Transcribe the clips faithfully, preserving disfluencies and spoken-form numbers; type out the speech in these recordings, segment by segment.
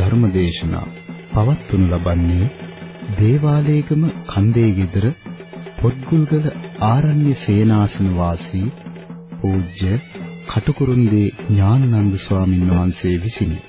ධර්ම දේශනා පවත්වනු ලබන්නේ දේවාලේගම කන්දේ ගෙදර පොත්ගුල්ගල ආරණ්‍ය සේනාසන වාසී පූජ්‍ය කටුකුරුන්දී ඥානানন্দ ස්වාමීන් වහන්සේ විසිනි.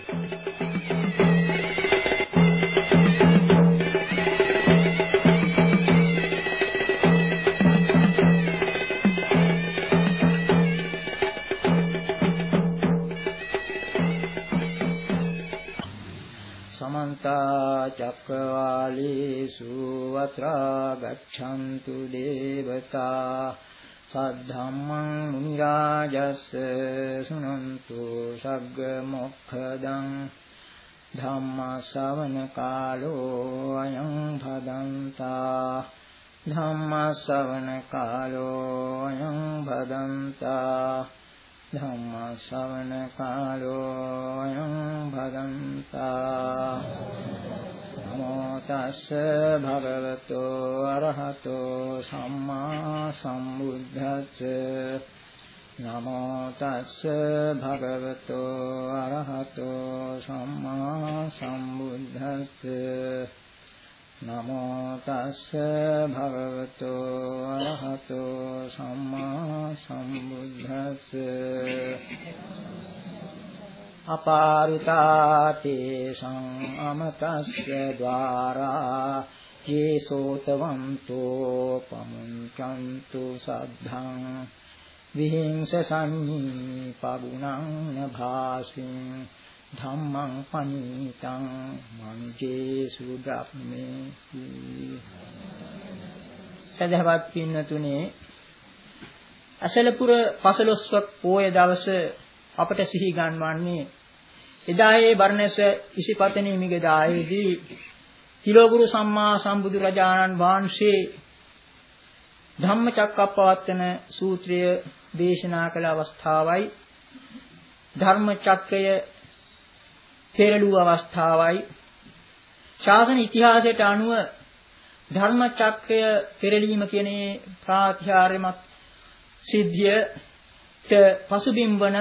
චක්කවාලේසු අත්‍රා ගච්ඡන්තු දේවතා සද්ධම්මං මුනි රාජස්ස සුනන්තු සග්ග මොක්ඛදං ධම්ම ශ්‍රවණ කාලෝ අයං භදන්තා ධම්ම ශ්‍රවණ කාලෝ අයං භදන්තා ධම්ම ශ්‍රවණ කාලෝ අයං භදන්තා නමෝ තස්ස භගවතෝ අරහතෝ සම්මා සම්බුද්දස්ස නමෝ තස්ස භගවතෝ අරහතෝ සම්මා සම්බුද්දස්ස නමෝ තස්ස භගවතෝ අරහතෝ සම්මා සම්බුද්දස්ස අපාරිතාතේ සංඅමතස්ස ద్వාරා යේසෝතවන්තෝ පමුංචන්තු සද්ධං විහිංස සම්නී පගුණං නභාසින් ධම්මං පනිතං මංජේසු ධම්මේහි. සදහවත් පින්නතුනේ, අසලපුර පසළොස්වක පෝය දවස අපට සිහි ගන්වන්නේ එදා ඒ බර්ණැස ඉසිපතනී මිගදායේදී තිලෝගුරු සම්මා සම්බුදු රජාණන් වහන්සේ ධම්මචක්කප්පවත්තන සූත්‍රය දේශනා කළ අවස්ථාවයි, ධර්මචක්කය පෙරළුව අවස්ථාවයි. ශාසන ඉතිහාසයට අනුව ධර්මචක්‍රය පෙරළීම කියන ප්‍රාතිහාර්යමත් සිද්ධියට පසුබිම් වන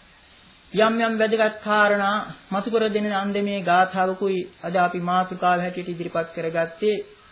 යම් යම් වැදගත් කාරණා මතු කර දෙන අන්දමේ ගාථාවකුයි අද අපි මාතෘකාව හැටියට ඉදිරිපත් කරගත්තේ.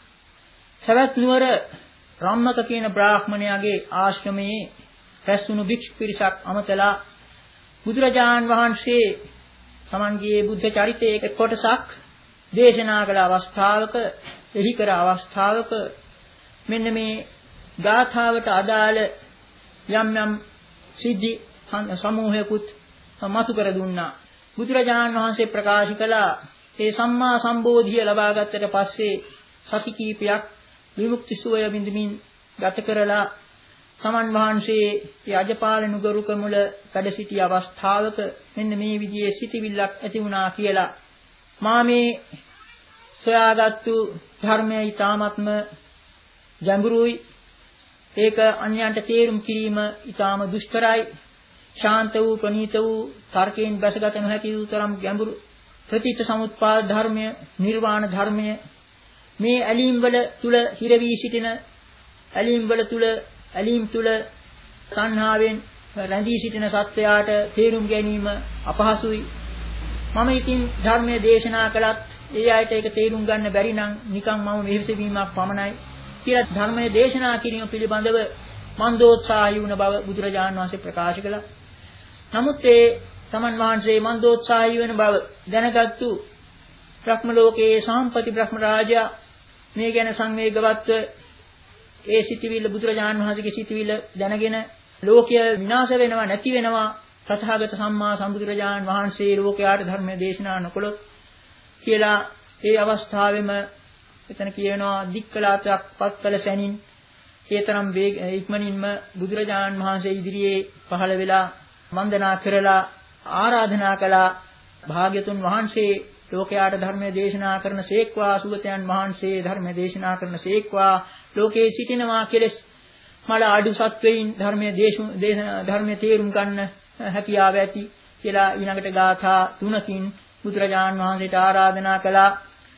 සවැත් නුවර රම්මක කියන බ්‍රාහ්මණයාගේ ආශ්‍රමයේ රැස්වුණු භික්ෂු පිරිසක් අමතලා බුදුරජාණන් වහන්සේ තමන්ගේ බුද්ධ චරිතයේ එක කොටසක් දේශනා කළ අවස්ථාවක, එහි කර අවස්ථාවක මෙන්න මේ ගාථාවට අදාළ යම් යම් සිද්ධි සමූහයකුත් මතු කර දුන්නා. බුදුරජාණන් වහන්සේ ප්‍රකාශ කළා ඒ සම්මා සම්බෝධිය ලබා ගත්තට පස්සේ සති කීපයක් විමුක්ති සුවය විඳමින් ගත කරලා සමන් වහන්සේ ඒ අජපාල නුගරුක මුල වැඩ සිටි අවස්ථාවක මෙන්න මේ විදිහේ සිටිවිල්ලක් ඇති වුණා කියලා මා මේ සොයාගත්තු ධර්මයේ ඊ타ත්ම ගැඹුරුයි. ඒක අන්‍යයන්ට තේරුම් කිරීම ඊටාම දුෂ්කරයි. ශාන්ත වූ ප්‍රණීත වූ තර්කයෙන් බැසගත නොහැකි වූ තරම් ගැඹුරු ප්‍රතිච්ඡ සමුප්පාද ධර්මය, නිර්වාණ ධර්මය, මේ ඇලීම් වල තුල හිර වී සිටින ඇලීම් වල තුල ඇලීම් තුල සංහාවෙන් රැඳී සිටින සත්වයාට තේරුම් ගැනීම අපහසුයි. මම ඉතින් ධර්මයේ දේශනා කළත් ඒ අයට ඒක තේරුම් ගන්න බැරි නම් නිකන් මම මෙහෙසවීමක් පමණයි කියලා ධර්මයේ දේශනා කිරීම පිළිබඳව මන්දෝත්සාහී වුණ බව බුදුරජාණන් වහන්සේ ප්‍රකාශ කළා. නමුත් ඒ තමන් වහන්සේ මන්දෝත්සාහී වෙන බව දැනගත්තු බ්‍රහ්ම ලෝකයේ සාම්පති බ්‍රහ්ම රාජා මේ ගැන සංවේගවත්ව ඒ සිටිවිල්ල බුදුරජාණන් වහන්සේගේ සිටිවිල්ල දැනගෙන ලෝකය විනාශ වෙනවා, නැති වෙනවා, තථාගත සම්මා සම්බුදුරජාණන් වහන්සේ ලෝකයාට ධර්ම දේශනා නොකළොත් කියලා ඒ අවස්ථාවෙම එතන කියනවා දික්කලාතක් පත්කල සැනින් ඒතරම් ඉක්මනින්ම බුදුරජාණන් වහන්සේ ඉදිරියේ පහළ වෙලා වන්දනා කරලා ආරාධනා කළා. භාග්‍යතුන් වහන්සේ ලෝකයාට ධර්මයේ දේශනා කරන සේක්වා, සුගතයන් වහන්සේ ධර්මයේ දේශනා කරන සේක්වා, ලෝකයේ සිටිනවා කෙලෙස් මල අඩු සත්වයින් ධර්මයේ ධර්මයේ තේරුම් ගන්න හැකියාව ඇති කියලා ඊළඟට ගාථා තුනකින් බුදුරජාණන් වහන්සේට ආරාධනා කළා.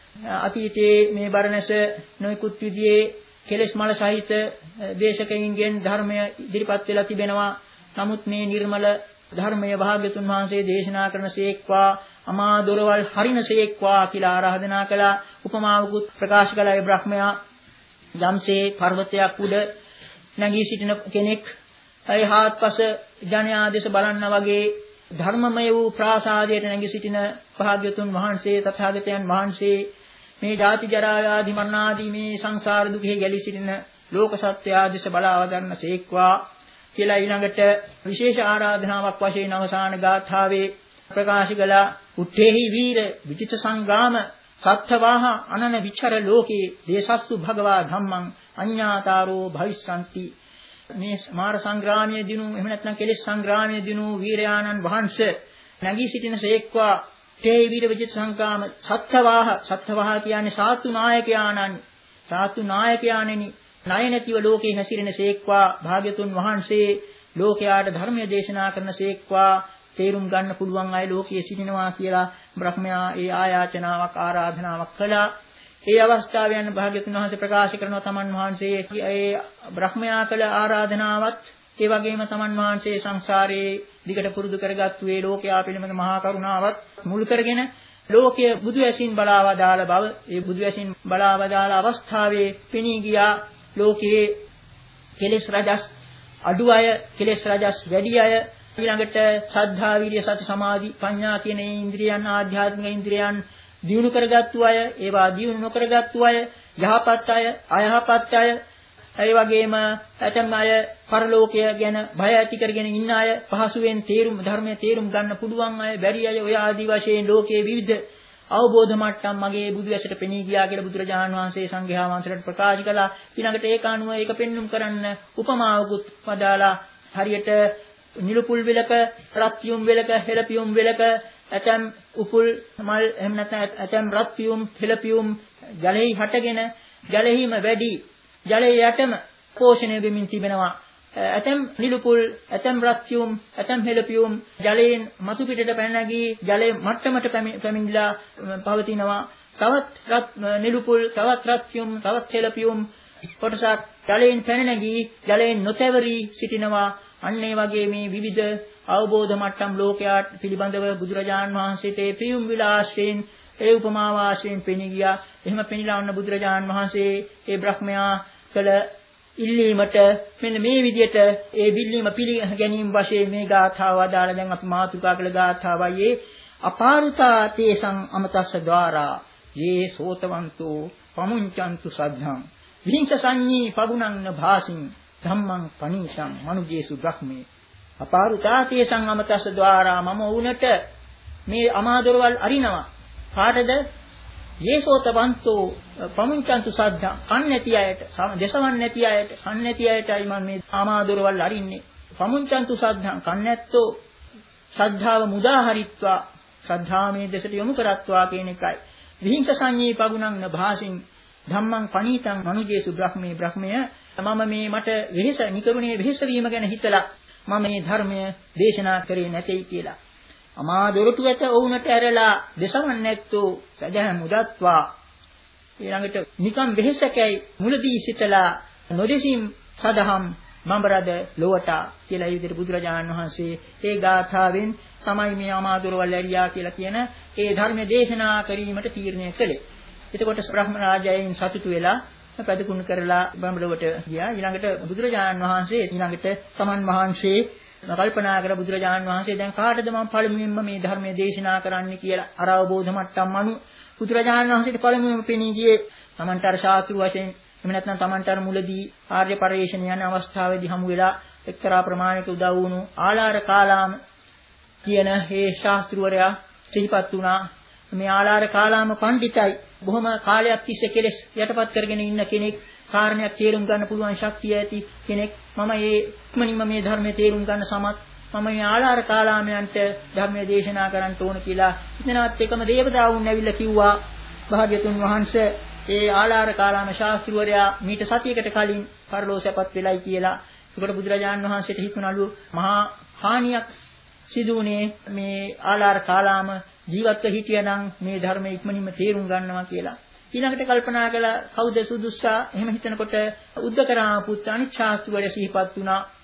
අතීතයේ මේ බරණැස නොයෙකුත් විදිහේ කෙලෙස් මල සහිත දේශකයින්ගෙන් ධර්මය ඉදිරිපත් වෙලා තිබෙනවා. නමුත් මේ නිර්මල ධර්මය භාග්‍යතුන් වහන්සේ දේශනා කරන සේක්වා අමා දොරවල් හරිනසේක්වා කියලා ආරාධනා කළා. උපමාවකුත් ප්‍රකාශ කළා. ඒ බ්‍රහ්මයා යම්සේ පර්වතයක් උඩ නැගී සිටින කෙනෙක් ඒ හාත්පස ජනයා දෙස බලන්න වගේ ධර්මමය වූ ප්‍රාසාදයට නැගී සිටින භාග්‍යතුන් වහන්සේ තථාගතයන් වහන්සේ මේ ජාති ජරා ව්‍යාධි මරණ ආදී මේ සංසාර දුකෙහි ගැලී සිටින ලෝක සත්‍ය ආදිස බලාව ගන්නසේක්වා කියලා ඊළඟට විශේෂ ආරාධනාවක් වශයෙන් අවසාන ගාථාවේ ප්‍රකාශ කළා. උත්තේහි වීර විචිත සංගාම සත්ත්වාහ අනන විචර ලෝකේ දේසස්සු භගවා ධම්මං අඤ්ඤාතාරෝ භවිස්සanti. මේ මාර සංග්‍රාමයේ දිනු එහෙම නැත්නම් කෙලෙස් සංග්‍රාමයේ දිනු වීරයාණන් වහන්සේ නැගී සිටින සේක්වා. තේ වීර විජිත සංගාම සත්ත්වාහ සත්ත්වාහ කියන්නේ සාතු නායකයාණන් සාතු නායකයාණෙනි ණය නැතිව ලෝකේ හැසිරෙන සේක්වා. භාග්‍යතුන් වහන්සේ ලෝකයාට ධර්මය දේශනා කරන සේක්වා. තේරුම් ගන්න පුළුවන් අය ලෝකයේ සිටිනවා කියලා බ්‍රහ්මයා ඒ ආයාචනාවක් ආරාධනාවක් කළා. ඒ අවස්ථාවෙන් භාග්‍යතුන් වහන්සේ ප්‍රකාශ කරනවා තමන් වහන්සේ ඒ බ්‍රහ්මයා කළ ආරාධනාවත් ඒ වගේම තමන් වහන්සේ සංසාරයේ දිගට පුරුදු කරගත්තු ඒ ලෝකයා පිළිබඳ මහා කරුණාවත් මුල් කරගෙන ලෝකයේ බුදු ඇසින් බලාවදාළ බව ඒ බුදු ඇසින් බලාවදාළ අවස්ථාවේ පෙනී ගියා. ලෝකයේ කෙලෙස් රජස් අඩු අය කෙලෙස් රජස් වැඩි අය ඊළඟට සද්ධා විරිය සති සමාධි ප්‍රඥා කියන ඉන්ද්‍රියන් ආධ්‍යාත්මික ඉන්ද්‍රියන් දියුණු කරගත්තු අය ඒවා දියුණු නොකරගත්තු අය යහපත් අය අයහපත් අය ඒ වගේම ඇතම් අය පරලෝකය ගැන බය ඇති කරගෙන ඉන්න අය පහසුවෙන් තේරුම් ධර්මයේ තේරුම් ගන්න පුළුවන් අය බැරි අය ඔය ආදි වශයෙන් ලෝකයේ විවිධ අවබෝධ මට්ටම් මගේ බුදු ඇසට පෙනී ගියා කියලා බුදුරජාණන් වහන්සේ සංඝයා වහන්සේලාට ප්‍රකාශ කළා. ඊළඟට ඒක අනුව ඒක පෙන්눔 කරන්න උපමාවකුත් පදාලා හරියට නිලුපුල් වෙලක රත්යුම් වෙලක හෙළපියුම් වෙලක ඇතම් උපුල් මල් එහෙම නැත්නම් ඇතම් රත්යුම් හෙළපියුම් ජලෙහි හටගෙන ජලෙහිම වැඩි ජලයේ යටම පෝෂණය වෙමින් තිබෙනවා. ඇතම් නිලුපුල් ඇතම් රත්යුම් ඇතම් හෙළපියුම් ජලයෙන් මතු පිටට පැන නැගී ජලයේ මට්ටමට පැමිණිලා පවතිනවා. තවත් රත් නිලුපුල් තවත් රත්යුම් තවත් හෙළපියුම් කොටසක් ජලයෙන් පැන නැගී ජලයෙන් නොතැවරී සිටිනවා. අන්න ඒ වගේ මේ විවිධ අවබෝධ මට්ටම් ලෝකයාට පිළිබඳව බුදුරජාණන් වහන්සේට ඒ පියුම් විලාසයෙන් ඒ උපමාව ආශ්‍රයෙන් පෙනී ගියා. එහෙම පෙනිලා වුණ බුදුරජාණන් වහන්සේ ඒ බ්‍රහ්මයා කළ ඉල්ලීමට මෙන්න මේ විදිහට ඒ බිල්ලීම පිළිගැනීම වශයෙන් මේ ගාථාව අදාළ දැන් අපි මාතෘකා කළ ගාථාවයි අපාරුතා තේසං අමතස්ස ద్వාරා යේ සෝතවන්තෝ පමුංචන්තු සද්ධං විහිංස සංඤී පගුණං භාසින් ධම්මං පණීතං මනුජේසු බ්‍රහ්මේ. අපාරුතා තේසං අමතස්ස ద్వාරා මම වුණට මේ අමාදොරවල් අරිනවා. කාටද? යේසෝතවන්තෝ පමුංචන්තු සද්ධා කන් නැති අයට දසවන් නැති අයට කන් නැති අයටයි මම මේ ආමාදොරවල් අරින්නේ. පමුංචන්තු සද්ධා කන් නැත්තෝ ශ්‍රද්ධාව මුදා හරිත්වා ශ්‍රද්ධාමේ දෙසට යොමු කරත්වා කියන එකයි. විහිංස සංඤී පගුණං භාසින් ධම්මං පණීතං මනුජේසු බ්‍රහ්මේ බ්‍රහ්මය මම මේ මට වෙහෙස නිකරුණේ වෙහෙස වීම ගැන හිතලා මම මේ ධර්මය දේශනා කරේ නැtei කියලා. අමා දොරටු ඇත වුණට ඇරලා දසවන් නැත්තෝ සදහ මුදත්වා ඊළඟට නිකම් වෙහෙසකයි මුලදී සිතලා නොදෙසින් සදහම් මඹරද ලොවට කියලා ඒ විදිහට බුදුරජාණන් වහන්සේ ඒ ගාථාවෙන් තමයි මේ අමා දොරවල් ඇරියා කියලා කියන ඒ ධර්ම දේශනා කිරීමට තීරණය කළේ. එතකොට බ්‍රහ්ම රාජයන් සතුටු වෙලා පැදකුණු කරලා බඹලොවට ගියා. ඊළඟට බුදුරජාණන් වහන්සේ ඊළඟට තමන් වහන්සේ කල්පනා කර බුදුරජාණන් වහන්සේ දැන් කාටද මම පළමුවෙන්ම මේ ධර්මයේ දේශනා කරන්න කියලා අර අවබෝධ මට්ටම් අනු බුදුරජාණන් වහන්සේට පළමුවෙන්ම පෙනී ගියේ තමන්ට අර ශාස්ත්‍රු වශයෙන් එහෙම නැත්නම් තමන්ට අර මුලදී ආර්ය පරිශ්‍රණ යන අවස්ථාවේදී හමු වෙලා එක්තරා ප්‍රමාණයක උදව් වුණු ආලාර කාලාම කියන මේ ශාස්ත්‍රවරයා සිහිපත් වුණා. මේ ආලාර කාලාම පඬිතයි බොහොම කාලයක් තිස්සේ කෙලෙස් යටපත් කරගෙන ඉන්න කෙනෙක් කාරණයක් තේරුම් ගන්න පුළුවන් ශක්තිය ඇති කෙනෙක්. මම මේ ඉක්මනින්ම මේ ධර්මයේ තේරුම් ගන්න සමත් මම මේ ආලාර කාලාමයන්ට ධර්මයේ දේශනා කරන්න ඕන කියලා ඉතනවත් එකම දේවතාවුන් ඇවිල්ලා කිව්වා භාග්‍යතුන් වහන්සේ ඒ ආලාර කාලාම ශාස්ත්‍රවරයා මීට සතියකට කලින් පරලෝසපත් වෙලයි කියලා. ඒකට බුදුරජාණන් වහන්සේට හිතුණලු මහා හානියක් සිදු වුණේ මේ ආලාර කාලාම ජීවත්ව හිටියනම් මේ ධර්මයේ ඉක්මනින්ම තේරුම් ගන්නවා කියලා. ඊළඟට කල්පනා කළා කවුද සුදුස්සා එහෙම හිතනකොට උද්දකරාම පුත් අනිත් ශාස්ත්‍රවරයා සිහිපත් වුණා.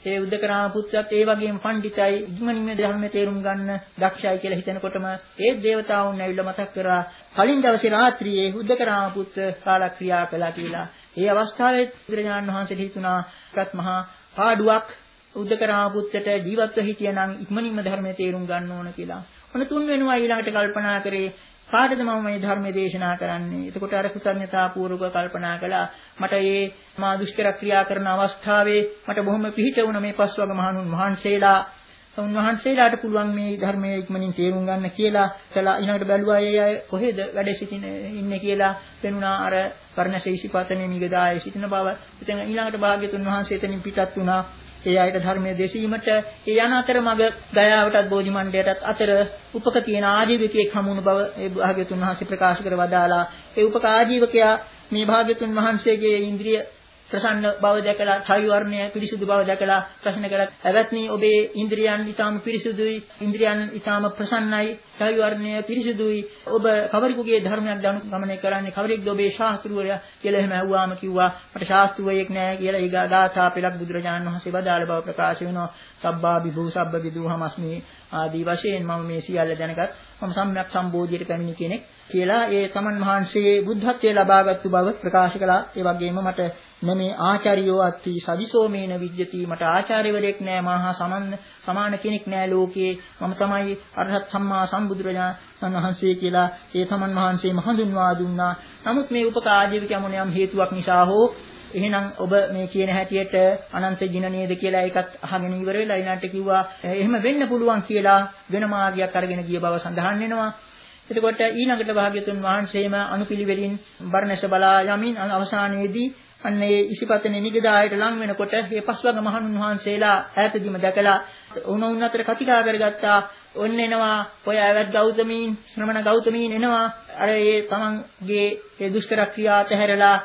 ඒ උද්දකරාම පුත්‍රයාත් ඒ වගේම පඬිතයි ඉක්මනින්ම ධර්මයේ තේරුම් ගන්න දක්ෂයි කියලා හිතනකොටම ඒ දේවතාවුන් ඇවිල්ලා මතක් කරා කලින් දවසේ රාත්‍රියේ උද්දකරාම පුත්‍ර කාලක්‍රියා කළා කියලා. ඒ අවස්ථාවේ බුදුරජාණන් වහන්සේට හිතුණා එකත් මහා පාඩුවක් උද්දකරාම පුත්‍රට ජීවත්ව හිටියනම් ඉක්මනින්ම ධර්මයේ තේරුම් ගන්න ඕන කියලා. ඔන්න තුන් වෙනවා ඊළඟට කල්පනා කරේ කාටද මම මේ ධර්මයේ දේශනා කරන්නේ? එතකොට අර කෘතඥතා පූර්වක කල්පනා කළා මට මේ මා දුෂ්කර ක්‍රියා කරන අවස්ථාවේ මට බොහොම පිහිට වුණ මේ පස්වග මහණුන් වහන්සේලා උන්වහන්සේලාට පුළුවන් මේ ධර්මයේ ඉක්මනින් තේරුම් ගන්න කියලා කළා. ඊළඟට බැලුවා ඒ අය කොහෙද වැඩ සිටින ඉන්නේ කියලා පෙනුණා අර වර්ණශේෂිපතනේ මිගදායේ සිටින බව. එතන ඊළඟට භාග්‍යතුන් වහන්සේ එතනින් පිටත් වුණා. ඒ අයට ධර්මයේ දෙසීමට ඒ යන අතරමඟ දයාවටත් බෝධිමණ්ඩයටත් අතර උපක තියෙන ආජීවකයෙක් හමුණු බව ඒ භාග්‍යතුන් වහන්සේ ප්‍රකාශ කර වදාලා. ඒ උපක ආජීවකයා මේ භාග්‍යතුන් වහන්සේගේ ඉන්ද්‍රිය ප්‍රසන්න බව දැකලා ඡායු වර්ණය පිරිසුදු බව දැකලා ප්‍රශ්න කළා. "එවත්නි ඔබේ ඉන්ද්‍රියන් ඊටාම පිරිසුදුයි, ඉන්ද්‍රියන් ඊටාම ප්‍රසන්නයි, ඡායු වර්ණය පිරිසුදුයි. ඔබ කවරෙකුගේ ධර්මයක් ගමනය කරන්නේ? කවරෙක්ද ඔබේ ශාස්ත්‍රූවරයා?" කියලා එහෙම අහුවාම කිව්වා මට ශාස්ත්‍රූවයෙක් නෑ කියලා. ඒ ගාථා පෙළක් බුදුරජාණන් වහන්සේ වදාළ බව ප්‍රකාශ වෙනවා. "සබ්බා විභූ සබ්බ විදුහමස්මි" ආදී වශයෙන් මම මේ සියල්ල දැනගත් මම සම්‍යක් සම්බෝධියට පැමිණි කෙනෙක් කියලා ඒ තමන් වහන්සේ බුද්ධත්වයේ ලබාගත්තු බව ප්‍රකාශ කළා. ඒ වගේම මට නමේ ආචාර්යෝ අත්ති සදිසෝමේන විජ්ජති මට ආචාර්යවරයෙක් නෑ මහා සමන් සමාන කෙනෙක් නෑ ලෝකේ මම තමයි අරහත් සම්මා සම්බුදුරජාණන් වහන්සේ කියලා ඒ තමන් වහන්සේම හඳුන්වා දුන්නා. නමුත් මේ උපකාජීවිකය මොනියම් හේතුවක් නිසා හෝ එහෙනම් ඔබ මේ කියන හැටියට අනන්ත ජින නේද කියලා ඒකත් අහගෙන ඉවර වෙලා ඊළඟට කිව්වා එහෙම වෙන්න පුළුවන් කියලා වෙන මාර්ගයක් අරගෙන ගිය බව සඳහන් වෙනවා. එතකොට ඊළඟට භාග්‍යතුන් වහන්සේම අනුපිළිවෙලින් බර්ණැස බලා යමින් අවසානයේදී අන්න ඒ ඉසිපතනේ නිගදායට ලං වෙනකොට මේ පස්වග මහණුන් වහන්සේලා ඈතදීම දැකලා උණුන් අතර කතිකා කරගත්තා. ඔන්න එනවා ඔය ඇවත් ගෞතමීන් ශ්‍රමණ ගෞතමීන් එනවා අර ඒ තමන්ගේ ඒ දුෂ්කර ක්‍රියා අතහැරලා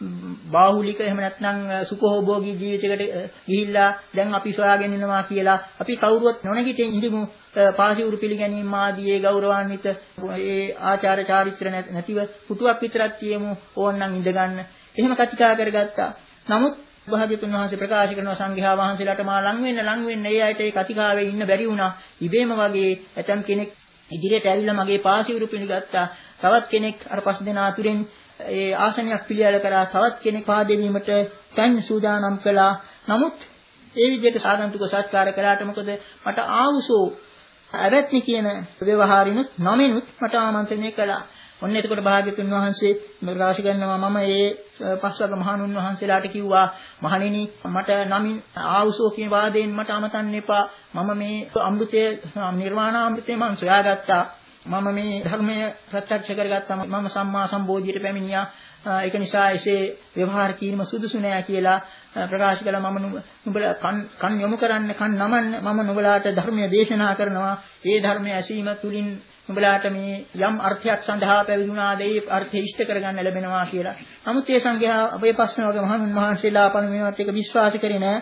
බාහුලික එහෙම නැත්නම් සුඛෝභෝගී ජීවිතයකට ගිහිල්ලා දැන් අපි සොයාගෙන ඉන්නවා කියලා අපි කවුරුවත් නොනගිටින් ඉඳිමු. පාසිවුරු පිළිගැනීම ආදී ඒ ගෞරවාන්විත ඒ ආචාර චාරිත්‍ර නැතිව පුටුවක් විතරක් තියමු ඕන්නම් ඉඳගන්න. එහෙම කතිකා කරගත්තා. නමුත් භාග්‍යතුන් වහන්සේ ප්‍රකාශ කරන සංඝයා වහන්සේලාට මා ලං වෙන්න ලං වෙන්න ඒ අයට ඒ කතිකාවේ ඉන්න බැරි වුණා. ඉබේම වගේ ඇතම් කෙනෙක් ඉදිරියට ඇවිල්ලා මගේ පාසිවුරු පිළිගත්තා. තවත් කෙනෙක් අර පස් දෙනා අතුරෙන් ඒ ආසනයක් පිළියෙල කරා. තවත් කෙනෙක් පාදෙවීමට තන් සූදානම් කළා. නමුත් ඒ විදිහට සාගන්තුක සත්කාර කළාට මොකද මට ආවුසෝ අවැත්නි කියන ව්‍යවහාරිනුත් නමිනුත් මට ආමන්ත්‍රණය කළා. ඔන්න එතකොට භාග්‍යතුන් වහන්සේ ප්‍රකාශ කරනවා මම ඒ පස්වග මහණුන් වහන්සේලාට කිව්වා මහණෙනි මට නමින් ආවුසෝ කියන වාදයෙන් මට අමතන්න එපා. මම මේ අමෘතය නිර්වාණ අමෘතය මම සොයාගත්තා. මම මේ ධර්මය ප්‍රත්‍යක්ෂ කරගත්තා. මම සම්මා සම්බෝධියට පැමිණියා. ඒක නිසා එසේ ව්‍යවහාර කිරීම සුදුසු නෑ කියලා ප්‍රකාශ කළා. මම නුඹලා කන් යොමු කරන්න කන් නමන්න මම නුඹලාට ධර්මය දේශනා කරනවා. ඒ ධර්මය ඇසීම තුලින් නුඹලාට මේ යම් අර්ථයක් සඳහා පැවිදුණාද ඒ අර්ථය ඉෂ්ට කරගන්න ලැබෙනවා කියලා. නමුත් ඒ සංඝයා අපේ ප්‍රශ්න වගේ මහණුන් වහන්සේලා පළමුවෙන්වත් ඒක විශ්වාස කරේ නෑ.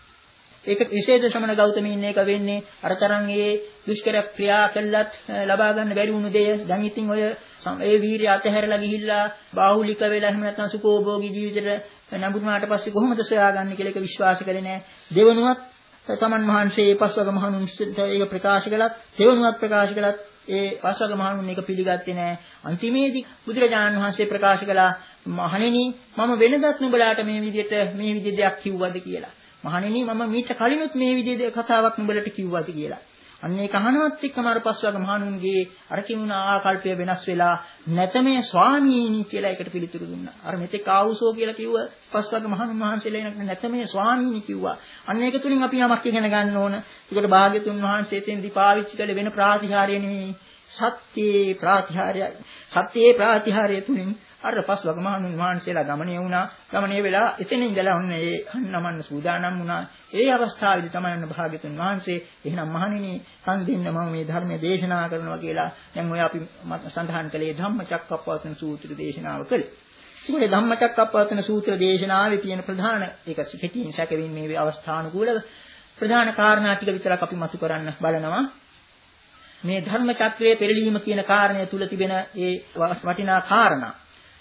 ඒක විශේෂ ශ්‍රමණ ගෞතමීන් එක වෙන්නේ අර තරම් ඒ දුෂ්කර ක්‍රියා කළත් ලබා ගන්න බැරි වුණු දෙය. දැන් ඉතින් ඔය ඒ වීරිය අතහැරලා ගිහිල්ලා බාහුලික වෙලා එහෙම නැත්නම් සුඛෝභෝගී ජීවිතේට නැඹුරුනාට පස්සේ කොහොමද සොයාගන්නේ කියලා ඒක විශ්වාස කරේ නෑ. දෙවනුවත් තමන් වහන්සේ පස්වග මහණුන්ට ඒක ප්‍රකාශ කළත් දෙවනුවත් ප්‍රකාශ කළත් ඒ පස්වග මහණුන් මේක පිළිගත්තේ නෑ. අන්තිමේදී බුදුරජාණන් වහන්සේ ප්‍රකාශ කළා මහණෙනි මම වෙනදත් නුඹලාට මේ විදිහට මේ විදිහ දෙයක් කිව්වද කියලා. මහණෙනි මම මීට කලිනුත් මේ විදිහේ කතාවක් නුඹලට කිව්වද කියලා. අන්න ඒක අහනවත් එක්කම අර පස්වග මහණුන්ගේ අර කිනුන ආකල්පය වෙනස් වෙලා නැතමේ ස්වාමීනි කියලා එකට පිළිතුරු දුන්නා. අර මෙතෙක් ආවුසෝ කියලා කිව්ව පස්වග මහණුන් වහන්සේලා එනක නැතමේ ස්වාමීනි කිව්වා. අන්න ඒක තුලින් අපි යමක් ඉගෙන ගන්න ඕන. ඒකට භාග්‍යතුන් වහන්සේ එතෙන්දී පාවිච්චි කළ වෙන ප්‍රාතිහාර්ය නෙමෙයි සත්‍යේ ප්‍රාතිහාර්යයි. සත්‍යේ ප්‍රාතිහාර්ය තුලින් අර පස්වග මහණුන් වහන්සේලා ගමණේ වුණා. ගමණේ වෙලා එතන ඉඳලා ඔන්න ඒ කන්නමන්න සූදානම් වුණා. ඒ අවස්ථාවේදී තමයි ඔන්න භාග්‍යතුන් වහන්සේ එහෙනම් මහණෙනි කන් දෙන්න මම මේ ධර්මයේ දේශනා කරනවා කියලා දැන් ඔය අපි සඳහන් කළේ ධම්මචක්කප්පවත්තන සූත්‍ර දේශනාව කළේ. ඒකේ ධම්මචක්කප්පවත්තන සූත්‍ර දේශනාවේ තියෙන ප්‍රධාන ඒක පිටින් සැකෙමින් මේ අවස්ථානුකූලව ප්‍රධාන කාරණා ටික විතරක් අපි මතු කරන්න බලනවා. මේ ධර්ම චක්‍රයේ පෙරලීම කියන කාරණය තුල තිබෙන ඒ වටිනා කාරණා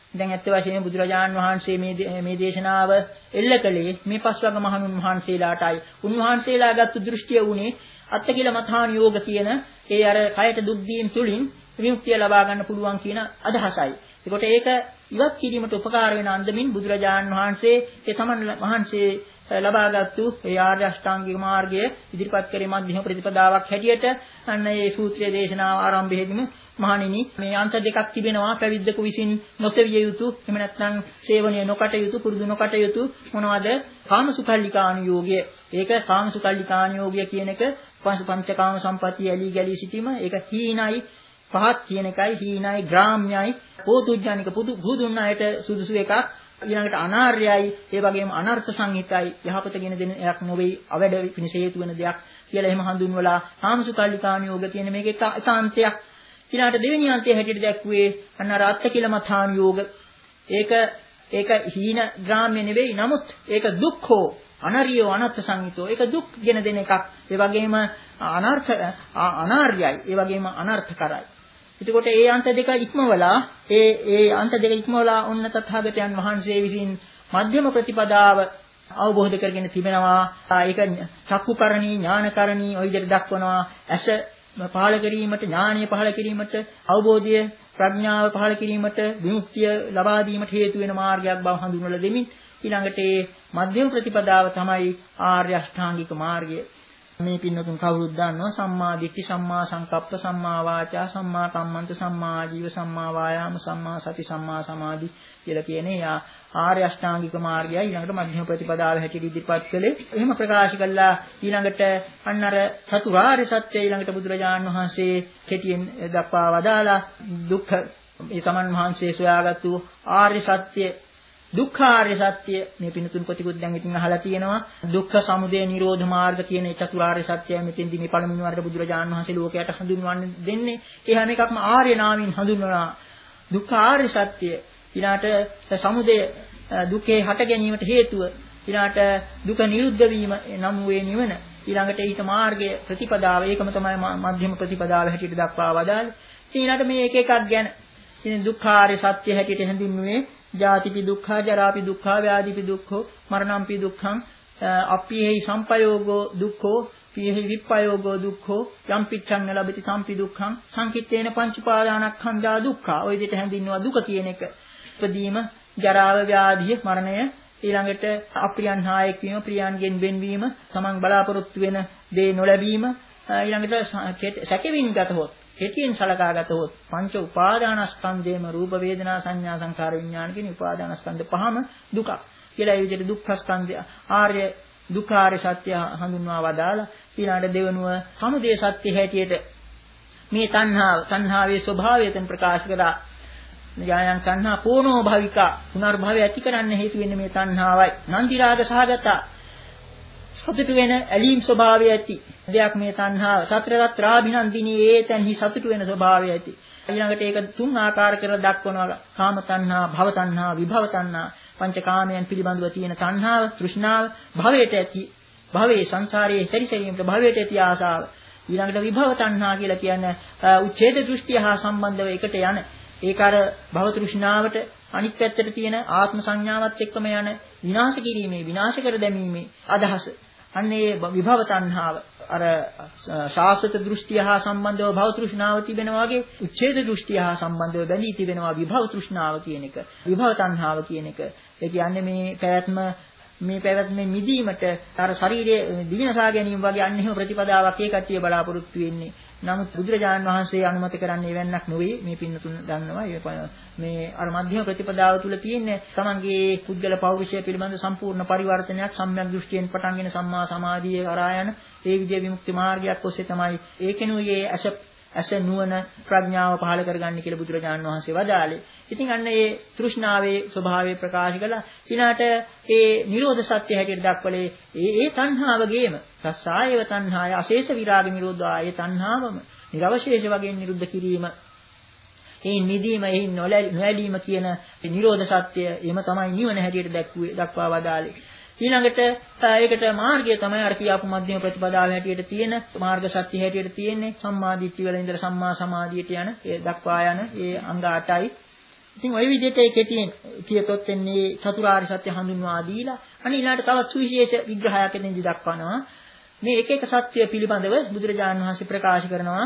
දැන් ඇත්ත වශයෙන්ම බුදුරජාන් වහන්සේ මේ මේ දේශනාව එල්ල කළේ මේ පස්වග මහණුන් වහන්සේලාටයි. උන්වහන්සේලා ගත්තු දෘෂ්ටිය උනේ අත්තකිල මථාන යෝග කියන ඒ අර කයට දුක් දීම් තුලින් විමුක්තිය ලබා ගන්න පුළුවන් කියන අදහසයි. ඒකට ඒක ඉවත් කිරීමට උපකාර වෙන අන්දමින් බුදුරජාන් වහන්සේ ඒ තමන් වහන්සේ ලබාගත්තු ඒ ආර්ය අෂ්ටාංගික මාර්ගය ඉදිරිපත් කරේ මධ්‍යම ප්‍රතිපදාවක් හැටියට අන්න ඒ සූත්‍රයේ දේශනාව ආරම්භයේදීම මහණෙනි මේ අන්ත දෙකක් තිබෙනවා පැවිද්දකු විසින් නොසෙවිය යුතු එහෙම නැත්නම් සේවනීය නොකට යුතු පුරුදු නොකට යුතු මොනවද කාමසුකල්ලිකානුයෝගය. ඒක කාමසුකල්ලිකානුයෝගය කියන එක පංචකාම සම්පatti ඇලී ගැලී සිටීම ඒක හීනයි පහත් කියන එකයි හීනයි ග්‍රාම්‍යයි පෝතුජ්ජනික පුදුන් අයට සුදුසු එකක්. ඊළඟට අනාර්යයි ඒ වගේම අනර්ථ සංහිතයි යහපත ගෙන දෙන එකක් නොවේ අවැඩ පිණිස හේතු වෙන දෙයක් කියලා එහෙම හඳුන්වලා කාමසුකල්ලිකානුයෝග කියන මේක එකාන්තයක්. ඊළඟට දෙවෙනි අන්තය හැටියට දැක්ුවේ අන්න අර අත්තකිලමථානුයෝග. ඒක ඒක හීන ග්‍රාම්‍ය නෙවෙයි නමුත් ඒක දුක්ඛෝ අනරියෝ අනර්ථ සංහිතෝ ඒක දුක් ගෙන දෙන එකක්. ඒ වගේම අනර්ථ අනාර්යයි ඒ වගේම අනර්ථකරයි. එතකොට ඒ අන්ත දෙක ඉක්මවලා ඒ ඒ අන්ත දෙක ඉක්මවලා ඔන්න තථාගතයන් වහන්සේ විසින් මධ්‍යම ප්‍රතිපදාව අවබෝධ කරගෙන තිබෙනවා. ඒක චක්කුකරණී ඥානකරණී ඔය විදිහට දක්වනවා. ඇස පහළ කිරීමට ඥානීය පහළ කිරීමට අවබෝධය ප්‍රඥාව පහළ කිරීමට විමුක්තිය ලබා දීමට හේතු වෙන මාර්ගයක් බව හඳුන්වලා දෙමින් ඊළඟට මේ මධ්‍යම ප්‍රතිපදාව තමයි ආර්ය අෂ්ටාංගික මාර්ගය. මේ පින්නතුන් කවුරුත් දන්නවා සම්මා දිට්ඨි සම්මා සංකප්ප සම්මා වාචා සම්මා කම්මන්ත සම්මා ආජීව සම්මා වායාම සම්මා සති සම්මා සමාධි කියලා කියන්නේ ආර්ය අෂ්ටාංගික මාර්ගය ඊළඟට මධ්‍යම ප්‍රතිපදාව හැටියට ඉදිරිපත් කළේ. එහෙම ප්‍රකාශ කළා ඊළඟට අන්න අර චතුරාර්ය සත්‍ය ඊළඟට බුදුරජාණන් වහන්සේ කෙටියෙන් දක්වා වදාලා දුක්ඛ ඒ තමන් වහන්සේ සොයාගත්තු ආර්ය සත්‍ය දුක්ඛාර්ය සත්‍ය මේ පින්තුන් ප්‍රතිකුත් දැන් ඉතින් අහලා තියෙනවා. දුක්ඛ සමුදය නිරෝධ මාර්ග කියන ඒ චතුරාර්ය සත්‍යය මෙතෙන්දි මේ පළමුව වරට බුදුරජාණන් වහන්සේ ලෝකයට හඳුන්වන්න දෙන්නේ. ඒ හැම එකක්ම ආර්ය නාමයෙන් හඳුන්වනවා. දුක්ඛාර්ය සත්‍ය ඊළාට සමුදය දුකේ හට ගැනීමට හේතුව ඊළාට දුක නිරුද්ධ වීම නම් වේ නිවන ඊළඟට ඊට මාර්ගය ප්‍රතිපදාව ඒකම තමයි මධ්‍යම ප්‍රතිපදාව හැටියට දක්වා වදාළේ. ඊළාට මේ එක එකක් ගැන ඉතින් දුක්ඛාර්ය සත්‍ය හැටියට හඳුන්වන්නේ ජාතිපි දුක්ඛා ජරාපි දුක්ඛා ව්‍යාධිපි දුක්ඛෝ මරණම්පි දුක්ඛං අප්පියෙහි සම්පයෝගෝ දුක්ඛෝ පියෙහි විප්පයෝගෝ දුක්ඛෝ යම් පිච්ඡං ලැබති සම්පි දුක්ඛං සංකිට්ඨේන පංච උපාදානස්කන්ධා දුක්ඛා. ඔය විදිහට හැඳින්වුවා දුක කියන එක. ඉපදීම ජරාව ව්‍යාධිය මරණය ඊළඟට අප්‍රියන් හායෙක් වීම ප්‍රියයන්ගෙන් වෙන්වීම තමන් බලාපොරොත්තු වෙන දේ නොලැබීම ඊළඟට සැකෙමින් ගතහොත් කෙටියෙන් සලකාගතහොත් පංච උපාදානස්කන්ධේම රූප වේදනා සංඥා සංකාර විඥාන කියන උපාදානස්කන්ධ පහම දුකක් කියලා. ඒ විදිහට දුක්ඛස්කන්ධය ආර්ය දුක්ඛාර්ය සත්‍ය හඳුන්වා වදාලා ඊළඟට දෙවනුව සමුදය සත්‍ය හැටියට මේ තණ්හාව තණ්හාවේ ස්වභාවයෙන් ප්‍රකාශ කරලා ඥායං තණ්හා පෝනෝ භවිකා පුනර්භවය ඇති කරන්න හේතු වෙන්නේ මේ තණ්හාවයි. නන්දි රාග සහගත සතුට වෙන ඇලීම් ස්වභාවය ඇති දෙයක් මේ තණ්හාව. සතර රත්‍රාභිනන්දිනී ඒතන්හි සතුට වෙන ස්වභාවය ඇති. ඊළඟට ඒක තුන් ආකාර කරලා දක්වනවා. කාම තණ්හා, භව තණ්හා, විභව තණ්හා. පංචකාමයන් පිළිබඳව තියෙන තණ්හාව, තෘෂ්ණාව, භවයට ඇති භවයේ සංසාරයේ සැරිසැරීමට භවයට ඇති ආසාව. ඊළඟට විභව තණ්හා කියලා කියන්නේ උච්ඡේද දෘෂ්ටිය හා සම්බන්ධව එකට යන ඒක අර භව තෘෂ්ණාවට අනිත් පැත්තට තියෙන ආත්ම සංඥාවත් එක්කම යන විනාශ කිරීමේ විනාශ කර දැමීමේ අදහස. අන්න ඒ විභව තණ්හාව අර ශාස්ත්‍ර දෘෂ්ටිය හා සම්බන්ධව භව තෘෂ්ණාව තිබෙනවා වගේ උච්ඡේද දෘෂ්ටිය හා සම්බන්ධව බැඳී තිබෙනවා විභව තෘෂ්ණාව කියන එක. විභව තණ්හාව කියන එක. ඒ කියන්නේ මේ පැවැත්ම මේ පැවැත්මෙන් මිදීමට අර ශරීරයේ දිවිනසා ගැනීම වගේ අන්න එහෙම ප්‍රතිපදාවක් ඒ කට්ටිය බලාපොරොත්තු වෙන්නේ. නමුත් බුදුරජාණන් වහන්සේ අනුමත කරන්නේ එවන්නක් නෙවෙයි. මේ පින්නතුන් දන්නවා මේ අර මධ්‍යම ප්‍රතිපදාව තුල තියෙන්නේ තමන්ගේ පුද්ගල පෞරුෂය පිළිබඳ සම්පූර්ණ පරිවර්තනයක් සම්‍යක් දෘෂ්ටියෙන් පටන්ගෙන සම්මා සමාධියේ කරා යන ඒ විදිය විමුක්ති මාර්ගයක් ඔස්සේ තමයි ඒකෙනුයේ ඇස ඇස නුවණ ප්‍රඥාව පහළ කරගන්නේ කියලා බුදුරජාණන් වහන්සේ වදාළේ. ඉතින් අන්න ඒ තෘෂ්ණාවේ ස්වභාවය ප්‍රකාශ කළා. ඊළාට ඒ නිරෝධ සත්‍ය හැටියට දක්වලේ ඒ ඒ තණ්හාවගේම සස්සායව තණ්හාය අශේෂ විරාග නිරෝධා ඒ තණ්හාවම නිර්වශේෂ වශයෙන් නිරුද්ධ කිරීම. ඒ නිදීම ඒ නොඇලීම කියන නිරෝධ සත්‍ය එම තමයි නිවන හැටියට දැක්ුවේ දක්වා වදාළේ. ඊළඟට ඒකට මාර්ගය තමයි අර කියාපු මධ්‍යම ප්‍රතිපදාව හැටියට තියෙන මාර්ග සත්‍ය හැටියට තියෙන්නේ සම්මා දිට්ඨිය වල ඉඳලා සම්මා සමාධියට යන ඒ දක්වා යන ඒ අංග අටයි. ඉතින් ওই විදිහට ඒ කෙටියෙන් කියතොත් එන්නේ චතුරාර්ය සත්‍ය හඳුන්වා දීලා අනේ ඊළාට තවත් සුවිශේෂ විග්‍රහයක් එතෙන්දි දක්වනවා. මේ එක එක සත්‍ය පිළිබඳව බුදුරජාණන් වහන්සේ ප්‍රකාශ කරනවා.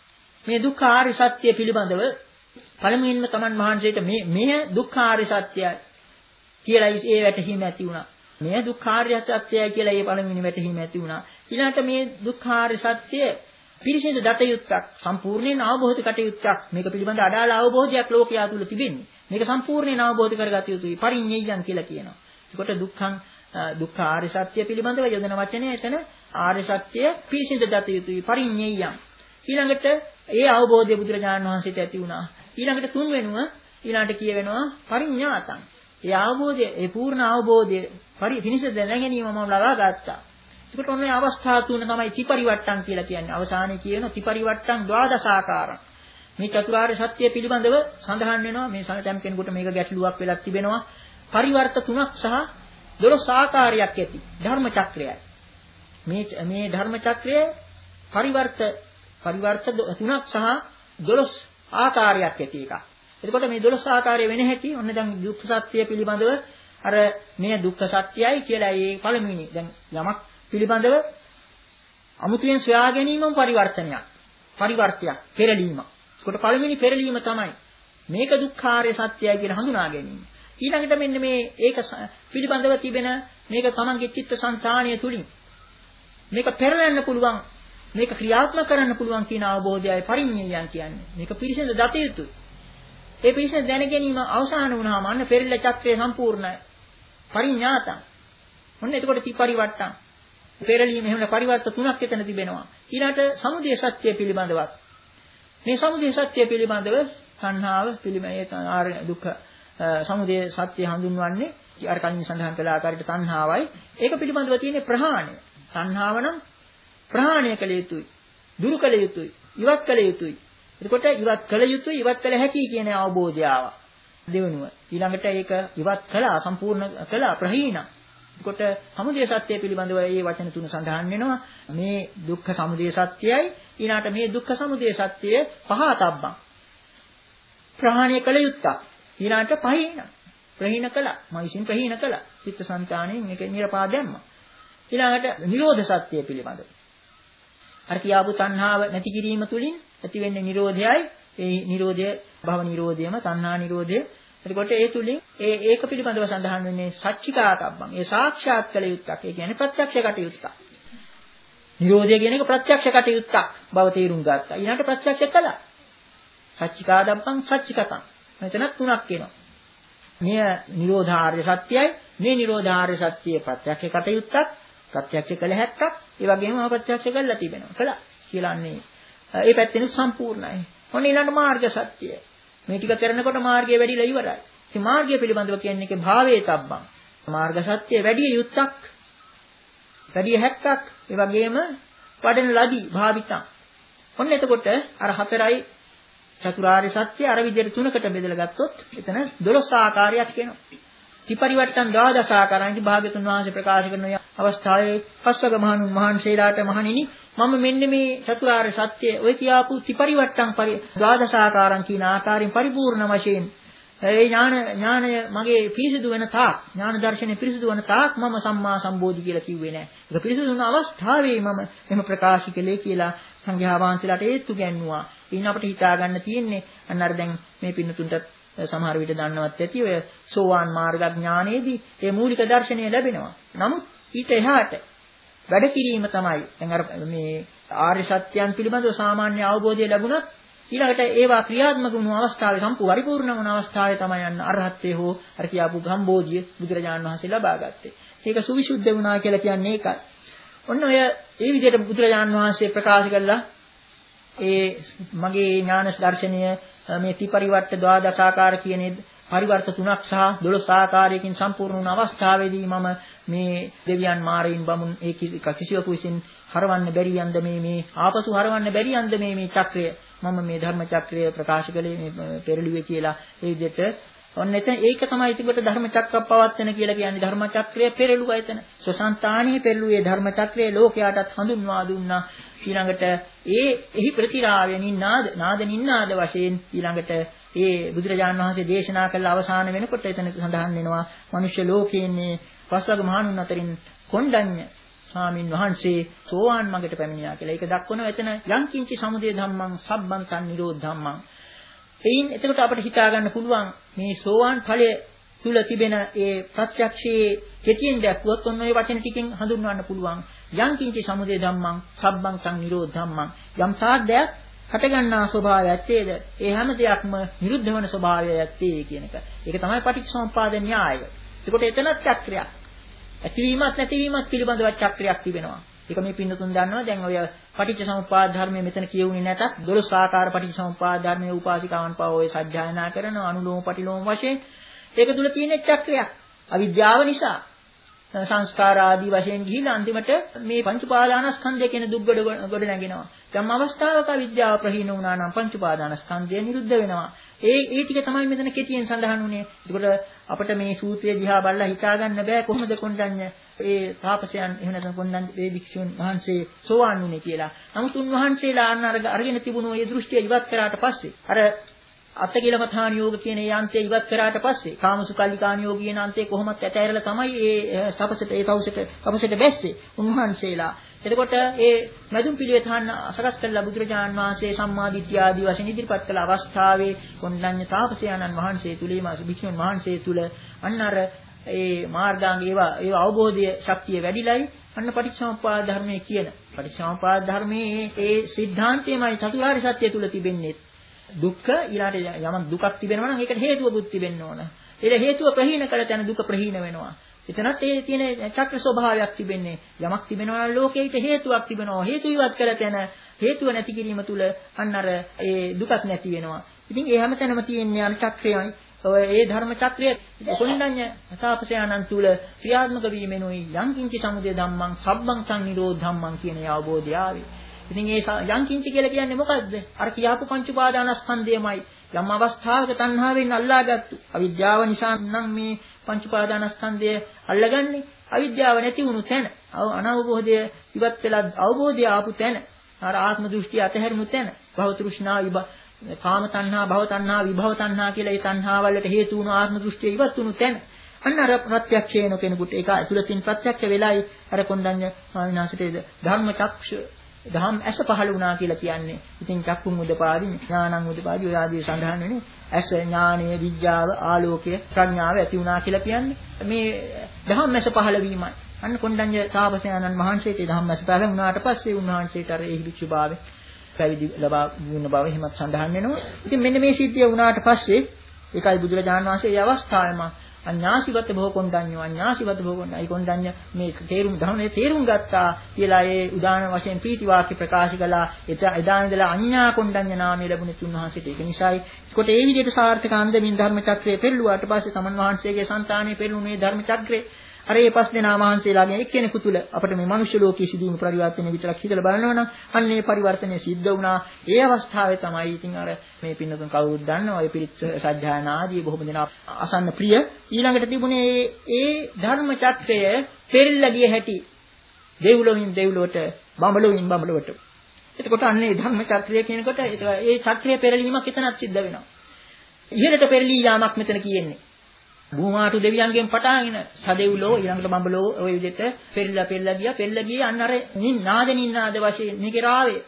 මේ දුක්ඛාර්ය සත්‍ය පිළිබඳව පළමුවෙන්ම තමන් වහන්සේට මේ මෙය දුක්ඛාර්ය සත්‍යයි කියලා ඒ වැටහීම ඇති වුණා. මේ දුක්ඛාර්ය සත්‍යයි කියලා ඒ පළමුවෙනි වැටහීම ඇති වුණා. ඊළඟට මේ දුක්ඛාර්ය සත්‍ය පිරිසිදු දත යුක්තක් සම්පූර්ණයෙන් අවබෝධ කටයුත්තක් මේක පිළිබඳ අඩාල අවබෝධයක් ලෝකයා තුල තිබෙන්නේ. මේක සම්පූර්ණයෙන් අවබෝධ කරගත යුතුයි. පරිඤ්ඤයයන් කියලා කියනවා. ඒකට දුක්ඛං දුක්ඛ ආර්ය සත්‍ය පිළිබඳව යොදන වචනේ එතන ආර්ය සත්‍ය පිරිසිදු දත යුතුයි. පරිඤ්ඤයයන්. ඊළඟට ඒ අවබෝධය බුදුරජාණන් වහන්සේට ඇති වුණා. ඊළඟට තුන් වෙනුව ඊළඟට කියවෙනවා පරිඤ්ඤාතං. ඒ අවබෝධය ඒ පූර්ණ අවබෝධය පිරිසිදු දැන ගැනීම මම ලබා ගත්තා. ඒකට ඔන්නේ අවස්ථා තුන තමයි ත්‍රිපරිවට්ටම් කියලා කියන්නේ. අවසානයේ කියන ත්‍රිපරිවට්ටම් ද්වාදසාකාරම්. මේ චතුරාර්ය සත්‍ය පිළිබඳව සඳහන් වෙනවා. මේ සමතම් කෙනෙකුට මේක ගැටලුවක් වෙලා තිබෙනවා. පරිවර්ත තුනක් සහ දොළොස් ආකාරයක් ඇති ධර්ම චක්‍රයයි. මේ මේ ධර්ම චක්‍රයේ පරිවර්ත පරිවර්ත තුනක් සහ දොළොස් ආකාරයක් ඇති එකක්. එතකොට මේ දොළොස් ආකාරය වෙන හැටි ඔන්න දැන් දුක්ඛ සත්‍ය පිළිබඳව අර මේ දුක්ඛ සත්‍යයි කියලා ඒ පළමුවෙනි දැන් යමක් පිළිබඳව අමුතුවෙන් සොයා ගැනීමම පරිවර්තනයක්. පරිවර්තයක්, පෙරලීමක්. ඒකට පළවෙනි පෙරලීම තමයි මේක දුක්ඛාර්ය සත්‍යයි කියලා හඳුනා ගැනීම. ඊළඟට මෙන්න මේ ඒක පිළිබඳව තිබෙන මේක තමන්ගේ චිත්ත සංතාණය තුලින් මේක පෙරලන්න පුළුවන්, මේක ක්‍රියාත්මක කරන්න පුළුවන් කියන අවබෝධයයි පරිඤ්ඤයයන් කියන්නේ. මේක පිරිසිදු දත යුතුයි. ඒ පිරිසිදු දැන ගැනීම අවසන් වුණාම අන්න පෙරල චක්‍රය සම්පූර්ණයි. පරිඤ්ඤාතං. ඔන්න එතකොට ත්‍රිපරිවට්ටම්. පෙරලීම එහෙම පරිවර්ත තුනක් එතන තිබෙනවා. ඊළාට සමුදය සත්‍ය පිළිබඳවත්. මේ සමුදය සත්‍ය පිළිබඳව සංහාව පිළිමයේ දුක්ඛ සමුදය සත්‍ය හඳුන්වන්නේ අර කලින් සඳහන් කළ ආකාරයට සංහාවයි. ඒක පිළිබඳව තියෙන ප්‍රහාණය. සංහාව නම් ප්‍රහාණය කළ යුතුයි. දුරු කළ යුතුයි. ඉවත් කළ යුතුයි. එතකොට ඉවත් කළ යුතුයි, ඉවත් කළ හැකි කියන අවබෝධය ආවා. දෙවෙනුව. ඊළඟට ඒක ඉවත් කළා, සම්පූර්ණ කළා, ප්‍රහීන. එතකොට සමුදය සත්‍ය පිළිබඳව මේ වචන තුන සඳහන් වෙනවා. මේ දුක්ඛ සමුදය සත්‍යයි, ඊළාට මේ දුක්ඛ සමුදය සත්‍ය පහතබ්බං. ප්‍රහාණය කළ යුත්තක්. ඊළාට පහීන. ප්‍රහීන කළා. මම විසින් ප්‍රහීන කළා. චිත්තසංතාණයෙන් මේක නිරපා දැම්මා. ඊළඟට නිරෝධ සත්‍ය පිළිබඳව. අර කියාපු තණ්හාව නැති කිරීම තුලින් ඇති වෙන්නේ නිරෝධයයි. ඒ නිරෝධය භව නිරෝධයම තණ්හා නිරෝධය. එතකොට ඒ තුලින් ඒ ඒක පිළිබඳව සඳහන් වෙන්නේ සච්චිකාතබ්බං. ඒ සාක්ෂාත් කළ යුත්තක්. ඒ කියන්නේ ප්‍රත්‍යක්ෂ කටයුත්තක්. නිරෝධය කියන එක ප්‍රත්‍යක්ෂ කටයුත්තක් බව තේරුම් ගත්තා. ඊළඟට ප්‍රත්‍යක්ෂ කළා. සච්චිකාතබ්බං සච්චිකතං. මෙතන තුනක් එනවා. මෙය නිරෝධාර්ය සත්‍යයි. මේ නිරෝධාර්ය සත්‍යයේ ප්‍රත්‍යක්ෂ කටයුත්තක්, ප්‍රත්‍යක්ෂ කළ හැක්කක්, ඒ වගේම අප්‍රත්‍යක්ෂ කළා තිබෙනවා. කළා කියලාන්නේ ඒ පැත්තෙන් සම්පූර්ණයි. ඔන්න ඊළඟ මාර්ග සත්‍යය. මේ ටික කරනකොට මාර්ගය වැඩිලා ඉවරයි. ඉතින් මාර්ගය පිළිබඳව කියන්නේ ඒකේ භාවයේ තබ්බං. මාර්ග සත්‍යය වැඩි යුත්තක්, වැඩි හැක්කක්, ඒ වගේම වඩන ලදී භාවිතං. ඔන්න එතකොට අර හතරයි චතුරාර්ය සත්‍ය අර විදිහට තුනකට බෙදලා ගත්තොත් එතන දොළොස් ආකාරයක් වෙනවා. ත්‍රිපරිවට්ටම් ද්වාදස ආකාරයන්ති භාග්‍යතුන් වහන්සේ ප්‍රකාශ කරන අවස්ථාවේ පස්වග මහණුන් වහන්සේලාට මහණෙනි මම මෙන්න මේ චතුරාර්ය සත්‍ය ඔය කියාපු ත්‍රිපරිවට්ටම් පරි ද්වාදස ආකාරම් කියන ආකාරයෙන් පරිපූර්ණ වශයෙන් ඒ ඥාන ඥානය මගේ පිරිසිදු වෙන තාක් ඥාන දර්ශනය පිරිසිදු වෙන තාක් මම සම්මා සම්බෝධි කියලා කිව්වේ නෑ. ඒක පිරිසිදු වුණ අවස්ථාවේ මම එහෙම ප්‍රකාශ කළේ කියලා සංඝයා වහන්සේලාට ඒත්තු ගැන්නුවා. ඉතින් අපිට හිතා ගන්න තියෙන්නේ අන්න අර දැන් මේ පින්නතුන්ට සමහර විට දන්නවත් ඇති ඔය සෝවාන් මාර්ග ඥානයේදී ඒ මූලික දර්ශනය ලැබෙනවා. නමුත් ඊට එහාට වැඩ කිරීම තමයි දැන් අර මේ ආර්ය සත්‍යයන් පිළිබඳව සාමාන්‍ය අවබෝධය ලැබුණත් ඊළඟට ඒවා ක්‍රියාත්මක වුණු අවස්ථාවේ සම්පූර්ණ පරිපූර්ණ වුණ අවස්ථාවේ තමයි අන්න අරහත්ත්වයේ හෝ අර කියාපු ගම්බෝධිය බුදුරජාණන් වහන්සේ ලබා ගත්තේ. ඒක සුවිසුද්ධ වුණා කියලා කියන්නේ ඒකයි. ඔන්න ඔය ඒ විදිහට බුදුරජාණන් වහන්සේ ප්‍රකාශ කළා ඒ මගේ ඥාන දර්ශනය මේ ත්‍රිපරිවට්ට ද්වාදසාකාර කියන පරිවර්ත තුනක් සහ දොළොස් ආකාරයකින් සම්පූර්ණ වුණ අවස්ථාවේදී මම මේ දෙවියන් මාරයින් බමුන් ඒ කිසිවකු විසින් හරවන්න බැරි යන්ද මේ මේ ආපසු හරවන්න බැරි යන්ද මේ මේ චක්‍රය මම මේ ධර්ම චක්‍රය ප්‍රකාශ කළේ මේ පෙරළුවේ කියලා ඒ විදිහට ඔන්න එතන ඒක තමයි ඉතිබට ධර්ම චක්කප්පවත්තන කියලා කියන්නේ ධර්ම චක්‍රය පෙරළුවා එතන සසන්තානීය පෙරළුවේ ධර්ම චක්‍රයේ ලෝකයාටත් හඳුන්වා දුන්නා ඊළඟට ඒ එහි ප්‍රතිරාවය නිනාද නාද නිනාද වශයෙන් ඊළඟට ඒ බුදුරජාණන් වහන්සේ දේශනා කළ අවසාන වෙනකොට එතන සඳහන් වෙනවා මනුෂ්‍ය ලෝකයේ ඉන්නේ පස්වග මහණුන් අතරින් කොණ්ඩඤ්ඤ ස්වාමින් වහන්සේ සෝවාන් මඟට පැමිණියා කියලා. ඒක දක්වනවා එතන යංකින්චි සමුදය ධම්මං සබ්බන්තං නිරෝධ ධම්මං. එයින් එතකොට අපිට හිතා ගන්න පුළුවන් මේ සෝවාන් ඵලය තුල තිබෙන ඒ ප්‍රත්‍යක්ෂයේ කෙටියෙන් දැක්වුවොත් ඔන්න ඔය වචන ටිකෙන් හඳුන්වන්න පුළුවන්. යංකින්චි සමුදය ධම්මං සබ්බන්තං නිරෝධ ධම්මං. යම් තාද්දයක් හටගන්නා ස්වභාවයක් ඇත්තේද ඒ හැම දෙයක්ම නිරුද්ධ වන ස්වභාවයක් ඇත්තේ කියන එක. ඒක තමයි පටිච්චසමුප්පාද න්‍යායය. එතකොට එතනත් චක්‍රයක්. ඇතිවීමත් නැතිවීමත් පිළිබඳව චක්‍රයක් තිබෙනවා. ඒක මේ පින්නතුන් දන්නවා. දැන් ඔය පටිච්චසමුප්පාද ධර්මයේ මෙතන කියුනේ නැතත් දොළොස් ආකාර පටිච්චසමුප්පාද ධර්මයේ උපාසිකාවන් පව ඔය සත්‍යයනා කරන අනුලෝම පටිලෝම වශයෙන් ඒක තුල තියෙන චක්‍රයක්. අවිද්‍යාව නිසා සංස්කාර ආදී වශයෙන් ගිහිලා අන්තිමට මේ පංච උපාදානස්කන්ධය කියන දුක්ගොඩ ගොඩ නැගෙනවා. යම් අවස්ථාවක විද්‍යාව ප්‍රහීන වුණා නම් පංච උපාදානස්කන්ධය නිරුද්ධ වෙනවා. ඒ ඒ ටික තමයි මෙතන කෙටියෙන් සඳහන් වුනේ. ඒකට අපිට මේ සූත්‍රය දිහා බලලා හිතා ගන්න බෑ කොහොමද කොණ්ඩඤ්ඤ ඒ තාපසයන් එහෙම නැත්නම් කොණ්ඩඤ්ඤ මේ භික්ෂුන් වහන්සේ සෝවාන් වුනේ කියලා. නමුත් උන්වහන්සේලා අන්න අරගෙන තිබුණු ඒ දෘෂ්ටිය ඉවත් කරාට පස්සේ අර අත්කිලමථාන යෝග කියන ඒ අන්තය ඉවත් කරාට පස්සේ කාමසුකල්ලිකාන යෝග කියන අන්තය කොහොමත් ඇතැරලා තමයි ඒ තපසට ඒ තවුසට තපසට බැස්සේ උන්වහන්සේලා. එතකොට ඒ මැදුම් පිළිවෙතහන් සකස් කළ බුදුරජාණන් වහන්සේ සම්මාදිට්ඨිය ආදී වශයෙන් ඉදිරිපත් කළ අවස්ථාවේ කොණ්ඩඤ්ඤ තාපසයන්න් වහන්සේ තුලීම භික්ෂුන් වහන්සේ තුල අන්න අර ඒ මාර්ගාංග ඒවා ඒ අවබෝධයේ ශක්තිය වැඩිලයි අන්න පටිච්චසමුප්පාද ධර්මයේ කියන පටිච්චසමුප්පාද ධර්මයේ ඒ સિદ્ધාන්තයමයි චතුරාර්ය සත්‍ය තුල තිබෙන්නේ. දුක්ඛ ඊළාට යමක් දුකක් තිබෙනවා නම් ඒකට හේතුව බුද්ධ තිබෙන්න ඕන. ඒ හේතුව ප්‍රහීන කළ තැන දුක ප්‍රහීන වෙනවා. එතනත් ඒ තියෙන චක්‍ර ස්වභාවයක් තිබෙන්නේ. යමක් තිබෙනවා නම් ලෝකෙට හේතුවක් තිබෙනවා. හේතු ඉවත් කළ තැන හේතුව නැති කිරීම තුල අන්න අර ඒ දුකක් නැති වෙනවා. ඉතින් ඒ හැමතැනම තියෙන්නේ අර චක්‍රයයි. ඔය ඒ ධර්ම චක්‍රය කොණ්ඩඤ්ඤ තාපසයන්න් තුල ක්‍රියාත්මක වීමෙනුයි යංකින්චි සමුදය ධම්මං සබ්බං සංනිරෝධ ධම්මං කියන අවබෝධය ආවේ. ඉතින් ඒ යංකින්චි කියලා කියන්නේ මොකද්ද? අර කියාපු පංච උපාදානස්කන්ධයමයි. යම් අවස්ථාවක තණ්හාවෙන් අල්ලාගත්තු අවිද්‍යාව නිසා නම් මේ පංච උපාදානස්කන්ධය අල්ලගන්නේ. අවිද්‍යාව නැති වුණු තැන, අනවබෝධය ඉවත් වෙලා අවබෝධය ආපු තැන, අර ආත්ම දෘෂ්ටිය අතහැරුණු තැන, භව තෘෂ්ණා විභව කාම තණ්හා, භව තණ්හා, විභව තණ්හා කියලා ඒ තණ්හා වලට හේතු වුණු ආත්ම දෘෂ්ටිය ඉවත් වුණු තැන. අන්න අර ප්‍රත්‍යක්ෂේන කෙනෙකුට ඒක ඇතුළතින් ප්‍රත්‍යක්ෂ වෙලයි අර කොණ්ඩඤ්ඤ ස්වාමීන් වහන්සේට ධර්ම චක්ෂ දහම් ඇස පහළ වුණා කියලා කියන්නේ. ඉතින් චක්කුම් උදපාදි ඥානං උදපාදි ඔය ආදී සඳහන් වෙන්නේ ඇස ඥානය විද්‍යාව ආලෝකය ප්‍රඥාව ඇති වුණා කියලා කියන්නේ මේ දහම් ඇස පහළ වීමයි. අන්න කොණ්ඩඤ්ඤ තාපසයන්න් වහන්සේට දහම් ඇස පහළ වුණාට පස්සේ උන්වහන්සේට අර ඒ භික්ෂුභාවය පැවිදි ලබා වුණ බව එහෙමත් සඳහන් වෙනවා. ඉතින් මෙන්න මේ සිද්ධිය වුණාට පස්සේ ඒකයි බුදුරජාණන් වහන්සේ මේ අවස්ථාවේම අඤ්ඤාසිවත භව කොණ්ඩඤ්ඤෝ අඤ්ඤාසිවත භව කොණ්ඩඤ්ඤෝ. ඒ කොණ්ඩඤ්ඤ මේ තේරුම් ධර්මයේ තේරුම් ගත්තා කියලා ඒ උදාන වශයෙන් ප්‍රීති වාක්‍ය ප්‍රකාශ කළා. එදා ඉඳලා අඤ්ඤා කොණ්ඩඤ්ඤ නාමය ලැබුණේ තුන්වහන්සේට. ඒක නිසායි කොට ඒ විදිහට සාර්ථක අන්දමින් ධර්ම චක්‍රය පෙරළුවාට පස්සේ තමන් වහන්සේගේ సంతානෙ පෙරළුනේ ධර්ම චක්‍රේ. අර මේ පස් දෙනා වහන්සේලාගෙන් එක්කෙනෙකු තුල අපිට මේ මනුෂ්‍ය ලෝකයේ සිදුවුණු පරිවර්තනය විතරක් හිතලා බලනවා නම් අන්න ඒ පරිවර්තනය සිද්ධ වුණා. ඒ අවස්ථාවේ තමයි ඉතින් අර මේ පින්නතුන් කවුරුත් දන්නවා ඒ පිරිත් සත්‍යයන ආදී බොහොම දෙනා අසන්න ප්‍රිය ඊළඟට තිබුණේ ඒ ධර්ම චක්‍රය පෙරilla ගිය හැටි දෙව්ලොවින් දෙව්ලොවට බඹලොවින් බඹලොවට. එතකොට අන්න ඒ ධර්ම චක්‍රය කියනකොට ඒ චක්‍රයේ පෙරලීමක් එතනක් සිද්ධ වෙනවා. ඉහළට පෙරලී යාමක් මෙතන කියන්නේ. භූමාතු දෙවියන්ගෙන් පටාගෙන සදෙව්ලෝ ඊළඟට බඹලෝ ওই විදිහට පෙරලා පෙරලා ගියා පෙරලා ගියේ අන්න අර නිනාද නිනාද වශයෙන් මේකේ රාවේ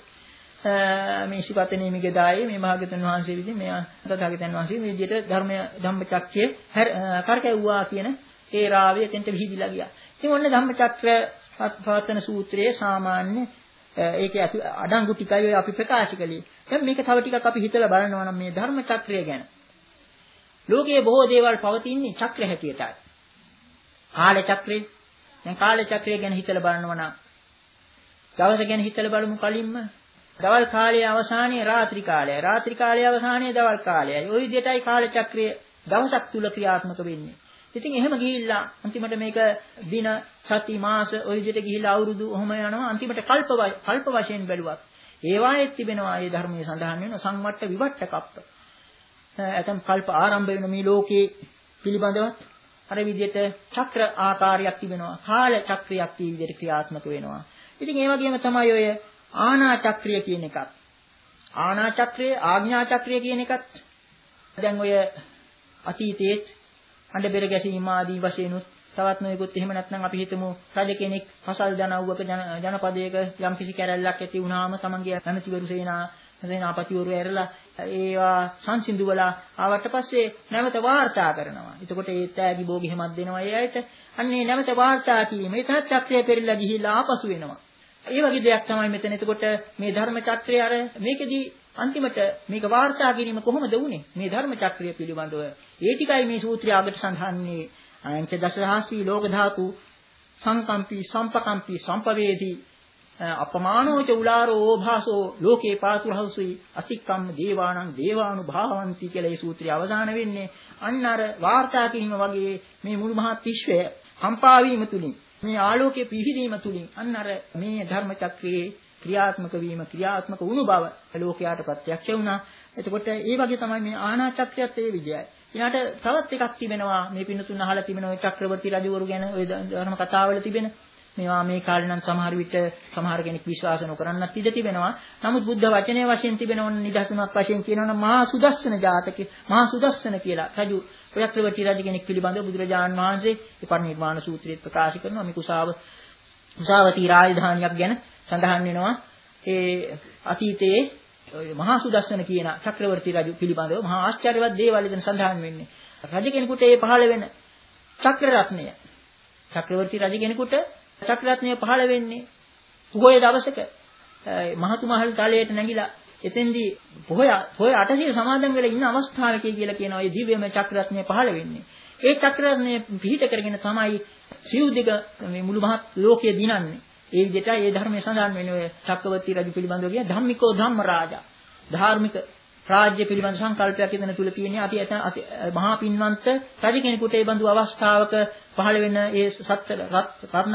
මේ ශිපතනේ මේකේ දායේ මේ භාග්‍යතුන් වහන්සේ විදිහ මේ තථාගතයන් වහන්සේ මේ විදිහට ධර්මය ධම්මචක්‍රයේ කරකැවුවා කියන ඒ රාවේ එතෙන්ට විහිදිලා ගියා. ඉතින් ඔන්න ධම්මචක්‍ර පවත්තන සූත්‍රයේ සාමාන්‍ය ඒකේ අඩංගු ටිකයි අපි ප්‍රකාශ කළේ. දැන් මේක තව ටිකක් අපි හිතලා බලනවා නම් මේ ධර්මචක්‍රය ගැන ලෝකයේ බොහෝ දේවල් පවතින්නේ චක්‍ර හැටියටයි. කාල චක්‍රය. දැන් කාල චක්‍රය ගැන හිතලා බලනවා නම් දවස ගැන හිතලා බලමු කලින්ම. දවල් කාලයේ අවසානයේ රාත්‍රී කාලයයි. රාත්‍රී කාලයේ අවසානයේ දවල් කාලයයි. ওই විදිහටයි කාල චක්‍රය දවසක් තුල ක්‍රියාත්මක වෙන්නේ. ඉතින් එහෙම ගිහිල්ලා අන්තිමට මේක දින, සති, මාස ওই විදිහට ගිහිල්ලා අවුරුදු ඔහොම යනවා. අන්තිමට කල්ප කල්ප වශයෙන් බැලුවත් ඒවායේ තිබෙනවා මේ ධර්මයේ සඳහන් වෙන සංවට්ට විවට්ට කප්ප. ඇතම් කල්ප ආරම්භ වෙන මේ ලෝකේ පිළිබඳවත් අර විදිහට චක්‍ර ආකාරයක් තිබෙනවා. කාල චක්‍රයක් මේ විදිහට ක්‍රියාත්මක වෙනවා. ඉතින් ඒ වගේම තමයි ඔය ආනා චක්‍රය කියන එකත්. ආනා චක්‍රය, ආඥා චක්‍රය කියන එකත් දැන් ඔය අතීතයේ අඬ බෙර ගැසීම ආදී වශයෙන් උත් තවත් නොයෙකුත් එහෙම නැත්නම් අපි හිතමු රජ කෙනෙක් පසල් ජනව්වක ජනපදයක යම් කිසි කැරැල්ලක් ඇති වුණාම තමන්ගේ ඇමතිවරු සේනා සේනාපතිවරු ඇරලා ඒවා සංසිඳුවලා ආවට පස්සේ නැවත වාර්තා කරනවා. එතකොට ඒ තෑගි භෝග එහෙමත් දෙනවා ඒ අයට. අන්නේ නැවත වාර්තා කිරීම එතන චක්‍රය පෙරලා ගිහිල්ලා ආපසු වෙනවා. ඒ වගේ දෙයක් තමයි මෙතන. එතකොට මේ ධර්ම චක්‍රය අර මේකෙදී අන්තිමට මේක වාර්තා කිරීම කොහොමද වුනේ? මේ ධර්ම චක්‍රය පිළිබඳව ඒ ටිකයි මේ සූත්‍රය අගට සඳහන් වෙන්නේ. අංච දසහාසී ලෝක ධාතු සංකම්පී සම්පකම්පී සම්පවේදී අපමානෝච උලාරෝ ඕභාසෝ ලෝකේ පාතුහවසුයි අතික්කම් දේවානං දේවානුභාවಂತಿ කියලා මේ සූත්‍රය අවසාන වෙන්නේ. අන්න අර වාර්තා කිරීම වගේ මේ මුළු මහත් විශ්වය කම්පා වීම තුලින් මේ ආලෝකයේ පිහිදීම තුලින් අන්න අර මේ ධර්ම චක්‍රයේ ක්‍රියාත්මක වීම ක්‍රියාත්මක වුණු බව ලෝකයට ප්‍රත්‍යක්ෂ වුණා. එතකොට ඒ වගේ තමයි මේ ආනා චක්‍රයත් ඒ විදියයි. ඊළාට තවත් එකක් තිබෙනවා මේ පින්නතුන් අහලා තිබෙන ඔය චක්‍රවර්ති රජවරු ගැන ඔය ධර්ම කතාවල තිබෙන මේවා මේ කාලේ නම් සමහර විට සමහර කෙනෙක් විශ්වාස නොකරන්නත් ඉඩ තිබෙනවා. නමුත් බුද්ධ වචනයේ වශයෙන් තිබෙනවන නිදසුනක් වශයෙන් කියනවනම් මහා සුදස්සන ජාතකේ මහා සුදස්සන කියලා රජු චක්‍රවර්ති රජ කෙනෙක් පිළිබඳව බුදුරජාණන් වහන්සේ ඒ පරිනිර්වාණ සූත්‍රයේ ප්‍රකාශ කරනවා. මේ කුසාව කුසාවති රාජධානියක් ගැන සඳහන් වෙනවා. ඒ අතීතයේ මහා සුදස්සන කියන චක්‍රවර්ති රජු පිළිබඳව මහා ආශ්චර්යවත් දේවල් ඉදන් සඳහන් වෙන්නේ. රජ කෙනෙකුට ඒ පහළ වෙන චක්‍ර රත්නය චක්‍රවර්ති රජ කෙනෙකුට චක්‍ර රත්නය පහළ වෙන්නේ පොහොය දවසක මහතුමහල් තලයට නැගිලා එතෙන්දී පොහොය පොහොය අටසිය සමාදන් වෙලා ඉන්න අවස්ථාවකේ කියලා කියනවා. ඒ දිව්‍යමය චක්‍ර රත්නය පහළ වෙන්නේ. ඒ චක්‍ර රත්නය පිහිට කරගෙන තමයි සිව් දිග මේ මුළු මහත් ලෝකය දිනන්නේ. ඒ විදිහට ඒ ධර්මයේ සඳහන් වෙන ඔය චක්‍රවර්ති රජු පිළිබඳව කියන ධම්මිකෝ ධම්ම රාජා ධාර්මික රාජ්‍ය පිළිබඳ සංකල්පයක් එතන තුල තියෙන්නේ. අති මහා පින්වන්ත රජ කෙනෙකුට ඒ බඳු අවස්ථාවක පහළ වෙන ඒ සත්‍ය රත්න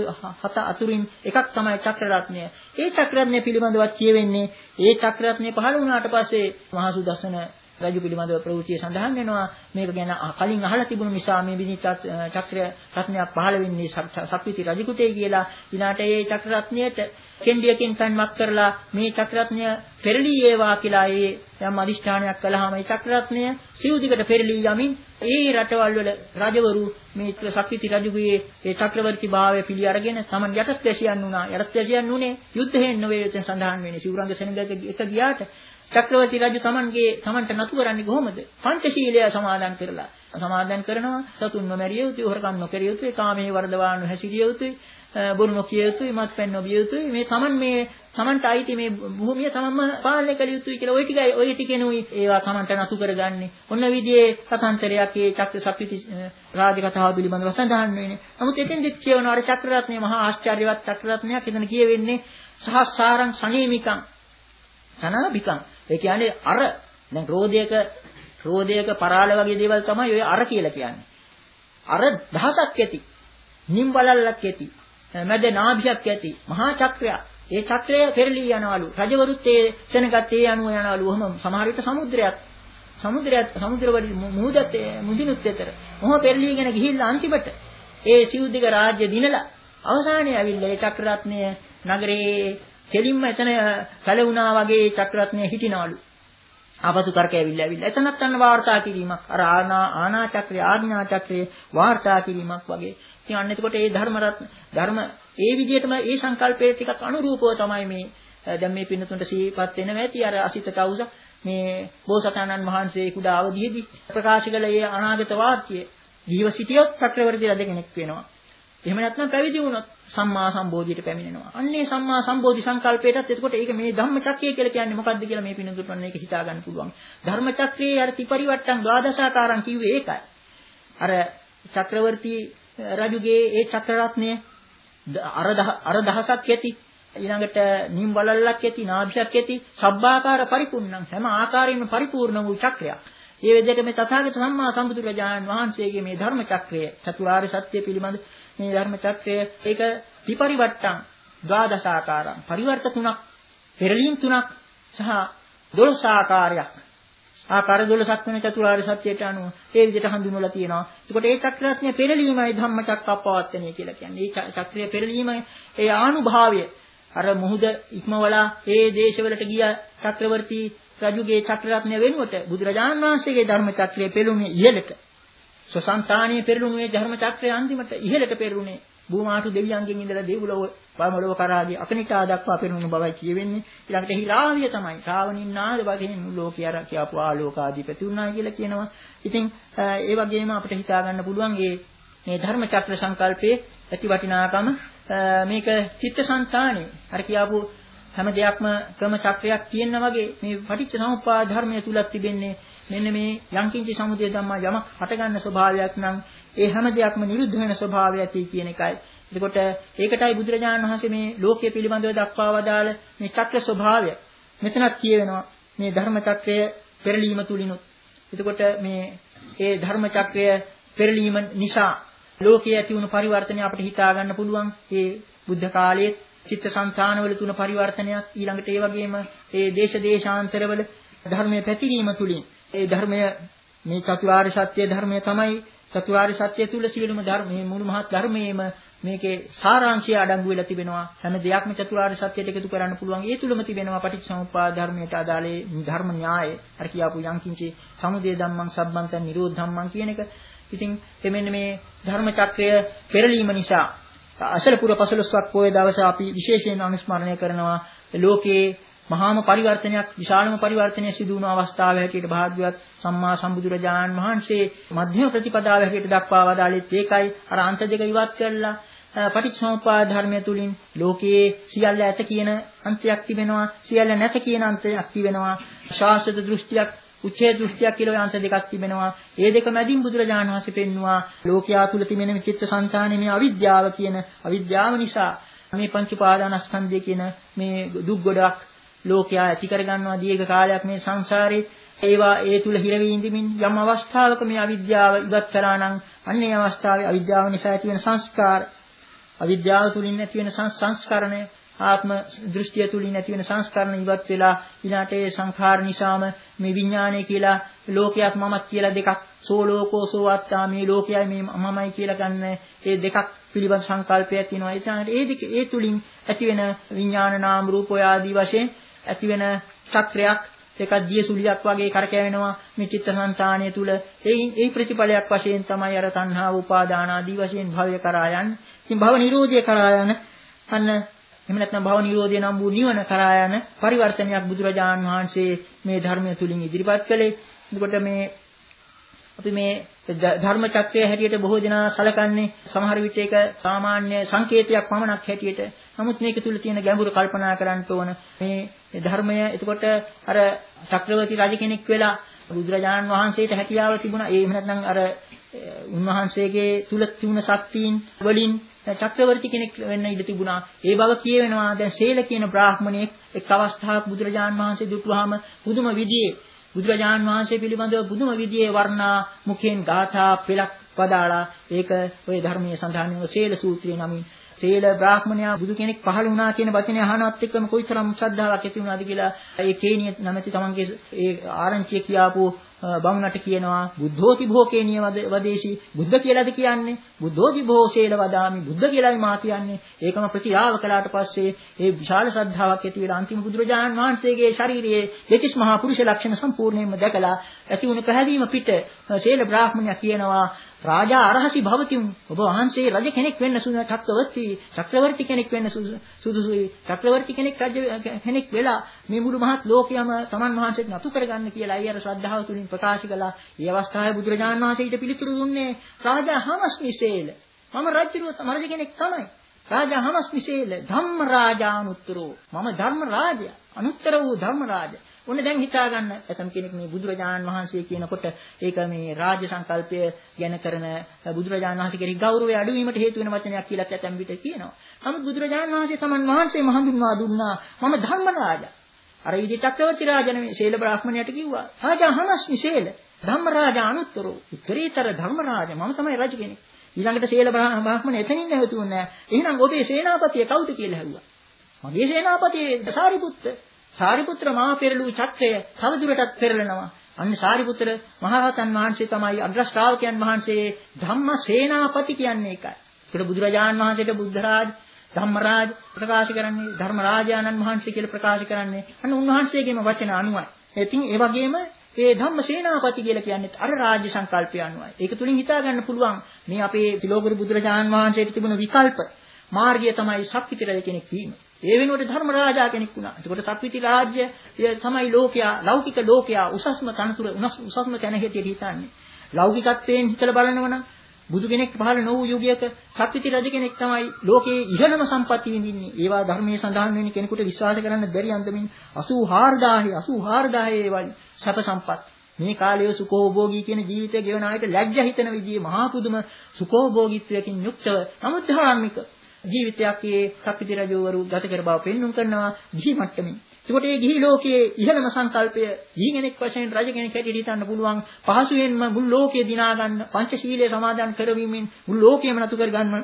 හත අතුරින් එකක් තමයි චක්‍ර රත්නය. ඒ චක්‍ර රත්නය පිළිබඳව කියවෙන්නේ ඒ චක්‍ර රත්නය පහළ වුණාට පස්සේ මහා සුදස්සන රජු පිළිබඳව ප්‍රවෘත්තිය සඳහන් වෙනවා. මේක ගැන කලින් අහලා තිබුණු නිසා මේ විදිහට චක්‍ර රත්නයක් පහළ වෙන්නේ සක්විති රජුටයි කියලා. ඊළාට ඒ චක්‍ර රත්නයට කෙන්ඩියකින් තන්මක් කරලා මේ චක්‍ර රත්නය පෙරලී ඒවා කියලා ඒ යම් අදිෂ්ඨානයක් කළාම ඒ චක්‍ර රත්නය සිව් දිගට පෙරලී යමින් ඒ රටවල් වල රජවරු මේ සක්විති රජුගේ ඒ චක්‍රවර්ති භාවය පිළි අරගෙන තමන් යටත් වැසියන් වුණා. යටත් වැසියන් උනේ යුද්ධයෙන් නෙවෙයි එතෙන් සඳහන් වෙන්නේ. සිවුරංග සෙනඟක එක ගියාට චක්‍රවර්ති රජු තමන්ගේ තමන්ට නතු කරන්නේ කොහොමද? පංචශීලය සමාදන් කරලා. සමාදන් කරනවා සතුන් නොමැරිය යුතුයි, හොරකම් නොකරිය යුතුයි, කාමයේ වර්ධවාණු හැසිරිය යුතුයි, බොරු නොකිය යුතුයි, මත්පැන් නොබිය යුතුයි. මේ තමන් මේ තමන්ට අයිති මේ භූමිය තමන්ම පාලනය කළ යුතුයි කියලා ওই ටිකයි ওই ටිකෙනුයි ඒවා තමන්ට නතු කරගන්නේ. ඔන්න විදිහේ කතාන්තරයක් ඒ චක්‍ර සක්විති රාජ කතාව පිළිබඳව සඳහන් වෙන්නේ. නමුත් එතෙන්දි කියවන අර චක්‍ර රත්නය මහා ආශ්චර්යවත් චක්‍ර රත්නයක් එතන කියවෙන්නේ සහස්සාරං සනීමිකං සනාබිකං. ඒ කියන්නේ අර දැන් රෝදයක රෝදයක පරාල වගේ දේවල් තමයි ඔය අර කියලා කියන්නේ. අර දහසක් ඇති. නිම් බලල්ලක් ඇති. මැද නාභියක් ඇති. මහා චක්‍රය. ඒ චක්‍රය පෙරලී යනවලු. රජවරුත් ඒ සෙනගත් ඒ අනුව යනවලු. ඔහොම සමහර විට සමුද්‍රයක් සමුද්‍රයක් සමුද්‍රවල මුහුදත් මුදිනුත් ඇතර. ඔහොම පෙරලීගෙන ගිහිල්ලා අන්තිමට ඒ සිව්දිග රාජ්‍ය දිනලා අවසානයේ ඇවිල්ලා ඒ චක්‍ර රත්නය නගරේ කෙලින්ම එතන කලුණා වගේ චක්‍රරත්නය හිටිනවලු. ආපසු කරක ඇවිල්ලා ඇවිල්ලා එතනත් අන්න වාර්තා කිරීමක් අර ආනා ආනා චක්‍රය ආඥා චක්‍රයේ වාර්තා කිරීමක් වගේ. ඉතින් අන්න එතකොට මේ ධර්ම රත්න ධර්ම ඒ විදිහටම ඒ සංකල්පයේ ටිකක් අනුරූපව තමයි මේ දැන් මේ පින්නතුන්ට සීපත් වෙනවා ඇති අර අසිත කවුස මේ බෝසතාණන් වහන්සේ කුඩා අවදීදී ප්‍රකාශ කළ ඒ අනාගත වාක්‍ය ජීව සිටියොත් චක්‍රවර්ති රජ කෙනෙක් වෙනවා. එහෙම නැත්නම් පැවිදි වුණොත් සම්මා සම්බෝධියට පැමිණෙනවා. අන්නේ සම්මා සම්බෝධි සංකල්පයටත් එතකොට ඒක මේ ධම්ම චක්‍රය කියලා කියන්නේ මොකක්ද කියලා මේ පිනුදුට වන්න ඒක හිතා ගන්න පුළුවන්. ධර්ම චක්‍රයේ අර ත්‍රිපරිවට්ටම් ද්වාදශාකාරම් කිව්වේ ඒකයි. අර චක්‍රවර්ති රජුගේ ඒ චක්‍ර රත්නය අර අර දහසක් ඇති ඊළඟට නිම් වලල්ලක් ඇති නාභියක් ඇති සබ්බාකාර පරිපූර්ණම් හැම ආකාරයෙන්ම පරිපූර්ණ වූ චක්‍රයක්. මේ විදිහට මේ තථාගත සම්මා සම්බුදුරජාණන් වහන්සේගේ මේ ධර්ම චක්‍රය චතුරාර්ය සත්‍ය පිළිබඳ මේ ධර්ම චක්‍රය ඒක ත්‍රිපරිවට්ටම් ද්වාදශාකාරම් පරිවර්ත තුනක් පෙරලීම් තුනක් සහ දොළොස් ආකාරයක් ආකාර දොළොසක් වෙන චතුරාර්ය සත්‍යයට අනුව ඒ විදිහට හඳුන්වලා තියෙනවා. ඒකට ඒ චක්‍රරත්නය පෙරලීමයි ධම්ම චක්කප්පවත්තනය කියලා කියන්නේ. මේ චක්‍රය පෙරලීම ඒ ආනුභාවය අර මුහුද ඉක්මවලා ඒ දේශවලට ගිය චක්‍රවර්ති රජුගේ චක්‍රරත්නය වෙනුවට බුදුරජාණන් වහන්සේගේ ධර්ම චක්‍රය පෙළුණේ ඉහළට. සසංතානීය පෙළුණේ ධර්ම චක්‍රය අන්තිමට ඉහළට පෙළුණේ. භූමාතු දෙවියන්ගෙන් ඉඳලා දෙව්ලොව පරමලොව කරාගේ අකනිටා දක්වා පෙනුණු බවයි කියවෙන්නේ. ඊළඟට හිරාවිය තමයි රාවණින්නාද වගේම ලෝකේ අර කියපු ආලෝකාධිපති උන්නා කියලා කියනවා. ඉතින් ඒ වගේම අපිට හිතා ගන්න පුළුවන් මේ මේ ධර්ම චක්‍ර සංකල්පයේ ඇති වටිනාකම මේක චිත්තසංතානේ අර කියපු හැම දෙයක්ම ක්‍රම චක්‍රයක් කියනවා වගේ මේ පටිච්ච සමුප්පාද ධර්මය තුලක් තිබෙන්නේ මෙන්න මේ යංකින්ච සමුදය ධම්මා යමක් හටගන්න ස්වභාවයක් නම් ඒ හැම දෙයක්ම නිරුද්ධ වෙන ස්වභාවය ඇති කියන එකයි. එතකොට ඒකටයි බුදුරජාණන් වහන්සේ මේ ලෝකයේ පිළිබඳව දක්වා වදාළ මේ චක්‍ර ස්වභාවය මෙතනත් කියවෙනවා මේ ධර්ම චක්‍රය පෙරලීම තුලිනුත්. එතකොට මේ ඒ ධර්ම චක්‍රය පෙරලීම නිසා ලෝකයේ ඇති වුණු පරිවර්තනය අපිට හිතා ගන්න පුළුවන්. ඒ බුද්ධ කාලයේ චිත්තසංතානවල තුන පරිවර්තනයක් ඊළඟට ඒ වගේම ඒ දේශ දේශාන්තරවල ධර්මයේ පැතිරීම තුලින් ඒ ධර්මය මේ චතුරාර්ය සත්‍ය ධර්මය තමයි චතුරාර්ය සත්‍ය තුල සියලුම ධර්මයේ මුළු මහත් ධර්මයේම මේකේ සාරාංශය අඩංගු වෙලා තිබෙනවා. හැම දෙයක්ම චතුරාර්ය සත්‍යයට එකතු කරන්න පුළුවන්. ඒ තුලම තිබෙනවා පටිච්චසමුප්පාද ධර්මයට අදාළ ධර්ම න්‍යාය. අර කියාපු යංකින්චි සමුදය ධම්මං සබ්බන්තං නිරෝධ ධම්මං කියන එක. ඉතින් එමෙන්න මේ ධර්ම චක්‍රය පෙරලීම නිසා අසලපුර පසළොස්වක් පොය දවසේ අපි විශේෂයෙන් අනුස්මරණය කරනවා ලෝකයේ මහාම පරිවර්තනයක් විශාලම පරිවර්තනයක් සිදු වුණු අවස්ථාව හැටියට භාග්‍යවත් සම්මා සම්බුදුරජාණන් වහන්සේ මධ්‍යම ප්‍රතිපදාව හැටියට දක්වා වදාළෙත් ඒකයි. අර අන්ත දෙක ඉවත් කරලා පටිච්චසමුප්පාද ධර්මය තුලින් ලෝකයේ සියල්ල ඇත කියන අන්තයක් තිබෙනවා, සියල්ල නැත කියන අන්තයක් තිබෙනවා. ශාස්ත්‍ර දෘෂ්ටියක් උච්ඡේද දෘෂ්ටියක් කියලා අන්ත දෙකක් තිබෙනවා. ඒ දෙක මැදින් බුදුරජාණන් වහන්සේ පෙන්නවා ලෝකයා තුල තිබෙන මේ චිත්තසංතානයේ මේ අවිද්‍යාව කියන අවිද්‍යාව නිසා මේ පංච උපාදානස්කන්ධය කියන මේ දුක් ගොඩක් ලෝකයා ඇති කර ගන්නවා දීර්ඝ කාලයක් මේ සංසාරේ. ඒවා ඒ තුල හිර වී ඉඳමින් යම් අවස්ථාවක මේ අවිද්‍යාව ඉවත් කරා නම් අන්න ඒ අවස්ථාවේ අවිද්‍යාව නිසා ඇති වෙන සංස්කාර අවිද්‍යාව තුලින් ඇති වෙන සංස්කරණය ආත්ම දෘෂ්ටිය තුලින් ඇති වෙන සංස්කරණ ඉවත් වෙලා ඊළාට ඒ සංඛාර නිසාම මේ විඥානය කියලා ලෝකයක් මමත් කියලා දෙකක් සෝලෝකෝ සෝවත්තා මේ ලෝකයයි මේ මමයි කියලා ගන්න ඒ දෙකක් පිළිබඳ සංකල්පයක් තියෙනවා. ඒ දෙක ඒ තුලින් ඇති වෙන විඥාන නාම රූප ආදී වශයෙන් ඇති වෙන චක්‍රයක් එකක් දිය සුලියක් වගේ කරකැවෙනවා මේ චිත්තසංතානය තුල. ඒ ඒ ප්‍රතිඵලයක් වශයෙන් තමයි අර තණ්හාව උපාදාන ආදී වශයෙන් භවය කරා යන්නේ. ඉතින් භව නිරෝධය කරා යන අන්න එහෙම නැත්නම් භව නිරෝධය නම් වූ නිවන කරා යන පරිවර්තනයක් බුදුරජාණන් වහන්සේ මේ ධර්මය තුලින් ඉදිරිපත් කළේ. එතකොට මේ අපි මේ ධර්ම චක්‍රය හැටියට බොහෝ දෙනා සැලකන්නේ සමහර විට ඒක සාමාන්‍ය සංකේතයක් පමණක් හැටියට. නමුත් මේක තුල තියෙන ගැඹුරු කල්පනා කරන්න ඕන මේ ධර්මය. එතකොට අර චක්‍රවර්ති රජ කෙනෙක් වෙලා බුදුරජාණන් වහන්සේට හැකියාව තිබුණා. ඒ එහෙම නැත්නම් අර උන්වහන්සේගේ තුල තිබුණ ශක්තියින් වලින් චක්‍රවර්ති කෙනෙක් වෙන්න ඉඩ තිබුණා. ඒ බව කියවෙනවා. දැන් සේල කියන බ්‍රාහ්මණයෙක් එක් අවස්ථාවක් බුදුරජාණන් වහන්සේ දුටුවාම පුදුම විදිහේ බුදුරජාණන් වහන්සේ පිළිබඳව පුදුම විදිහේ වර්ණා මුඛයෙන් ගාථා පෙළක් පදාලා ඒක ඔය ධර්මයේ සඳහන් වෙන සේල සූත්‍රයේ නමින් සේල බ්‍රාහ්මණයා බුදු කෙනෙක් පහළ වුණා කියන වචනේ අහනවත් එක්කම කොයිතරම් ශ්‍රද්ධාවක් ඇති වුණාද කියලා ඒ කේනිය නැමැති තමන්ගේ ඒ ආරංචිය කියාපු බමුණට කියනවා බුද්ධෝති භෝකේනිය වදේශී බුද්ධ කියලාද කියන්නේ බුද්ධෝති භෝසේල වදාමි බුද්ධ කියලායි මා කියන්නේ. ඒකම ප්‍රතිආව කළාට පස්සේ ඒ විශාල ශ්‍රද්ධාවක් ඇති වෙලා අන්තිම බුදුරජාණන් වහන්සේගේ ශාරීරියේ දෙතිස් මහා පුරුෂ ලක්ෂණ සම්පූර්ණයෙන්ම දැකලා ඇති වුණ පැහැදීම පිට සේල බ්‍රාහ්මණයා කියනවා රාජා අරහසි භවතිම් ඔබ වහන්සේ රජ කෙනෙක් වෙන්න සුදුසු චක්‍රවර්ති චක්‍රවර්ති කෙනෙක් වෙන්න සුදුසුයි චක්‍රවර්ති කෙනෙක් රජ කෙනෙක් වෙලා මේ මුළු මහත් ලෝකයම තමන් වහන්සේට නතු කරගන්න කියලා අය අර ශ්‍රද්ධාව තුලින් ප්‍රකාශ කළා. ඒ අවස්ථාවේ බුදුරජාණන් වහන්සේ ඊට පිළිතුරු දුන්නේ රාජා හමස්මිසේල මම රජුව තම රජ කෙනෙක් තමයි. රාජා හමස්මිසේල ධම්ම රාජානුත්තරෝ මම ධර්ම රාජයා අනුත්තර වූ ධර්ම රාජයා. ඔන්න දැන් හිතා ගන්න ඇතම් කෙනෙක් මේ බුදුරජාණන් වහන්සේ කියනකොට ඒක මේ රාජ්‍ය සංකල්පය ගැන කරන බුදුරජාණන් වහන්සේ කෙරෙහි ගෞරවය අඩු වීමට හේතු වෙන වචනයක් කියලා ඇතම් විට කියනවා. නමුත් බුදුරජාණන් වහන්සේ තමන් වහන්සේම හඳුන්වා දුන්නා මම ධර්ම රාජා. අර විදි චක්‍රවර්ති රාජා නෙමෙයි ශේල බ්‍රාහ්මණයට කිව්වා රාජා හමස්මි ශේල ධම්ම රාජා අනුත්තරෝ උත්තරීතර ධර්ම රාජා මම තමයි රජ කෙනෙක්. ඊළඟට ශේල බ්‍රාහ්මණය එතනින් නැවතුන්නේ නැහැ. එහෙනම් ඔබේ සේනාපතිය කවුද කියලා ඇහුවා. මගේ සේනාපතිය සාරිපුත්ත. සාරිපුත්‍ර මහා පෙරළු චක්‍රය තවදුරටත් පෙරලනවා. අන්න සාරිපුත්‍ර මහරහතන් වහන්සේ තමයි අග්‍ර ශ්‍රාවකයන් වහන්සේ ධම්ම සේනාපති කියන්නේ ඒකයි. ඒකට බුදුරජාණන් වහන්සේට බුද්ධ රාජ ධම්මරාජ ප්‍රකාශ කරන්නේ ධර්මරාජානන් වහන්සේ කියලා ප්‍රකාශ කරන්නේ අන්න උන්වහන්සේගේම වචන අනුවයි. ඉතින් ඒ වගේම ඒ ධම්මසේනාපති කියලා කියන්නේ අර රාජ්‍ය සංකල්පය අනුවයි. ඒක තුලින් හිතා ගන්න පුළුවන් මේ අපේ තිලෝගුරු බුදුරජාණන් වහන්සේට තිබුණු විකල්ප මාර්ගය තමයි සක්විති රජ කෙනෙක් වීම. ඒ වෙනුවට ධර්මරාජා කෙනෙක් වුණා. එතකොට සක්විති රාජ්‍ය තමයි ලෝකයා ලෞකික ලෝකයා උසස්ම තනතුර උසස්ම තැන හැටියට හිතන්නේ. ලෞකිකත්වයෙන් හිතලා බලනවනම් බුදු කෙනෙක් පහළ නොවූ යුගයක සක්විති රජ කෙනෙක් තමයි ලෝකයේ ඉහළම සම්පatti විඳින්නේ. ඒවා ධර්මයේ සඳහන් වෙන කෙනෙකුට විශ්වාස කරන්න බැරි අන්දමින් අසූ හාරදාහේ අසූ හාරදාහේ වගේ සැප සම්පත්. මේ කාලයේ සුඛෝභෝගී කියන ජීවිතය ගෙවන අයට ලැජ්ජා හිතෙන විදිහේ මහා පුදුම සුඛෝභෝගීත්වයකින් යුක්තව නමුත් ධාර්මික ජීවිතයක් ඒ සක්විති රජවරු ගත කර බව පෙන්වුම් කරනවා ගිහි මට්ටමින්. ඒකට මේ ගිහි ලෝකයේ ඉහළම සංකල්පය ගිහි කෙනෙක් වශයෙන් රජ කෙනෙක් හැටියට හිතන්න පුළුවන් පහසුවෙන්ම මුළු ලෝකය දිනා ගන්න පංචශීලයේ සමාදන් කරවීමෙන් මුළු ලෝකයම නතු කර ගන්න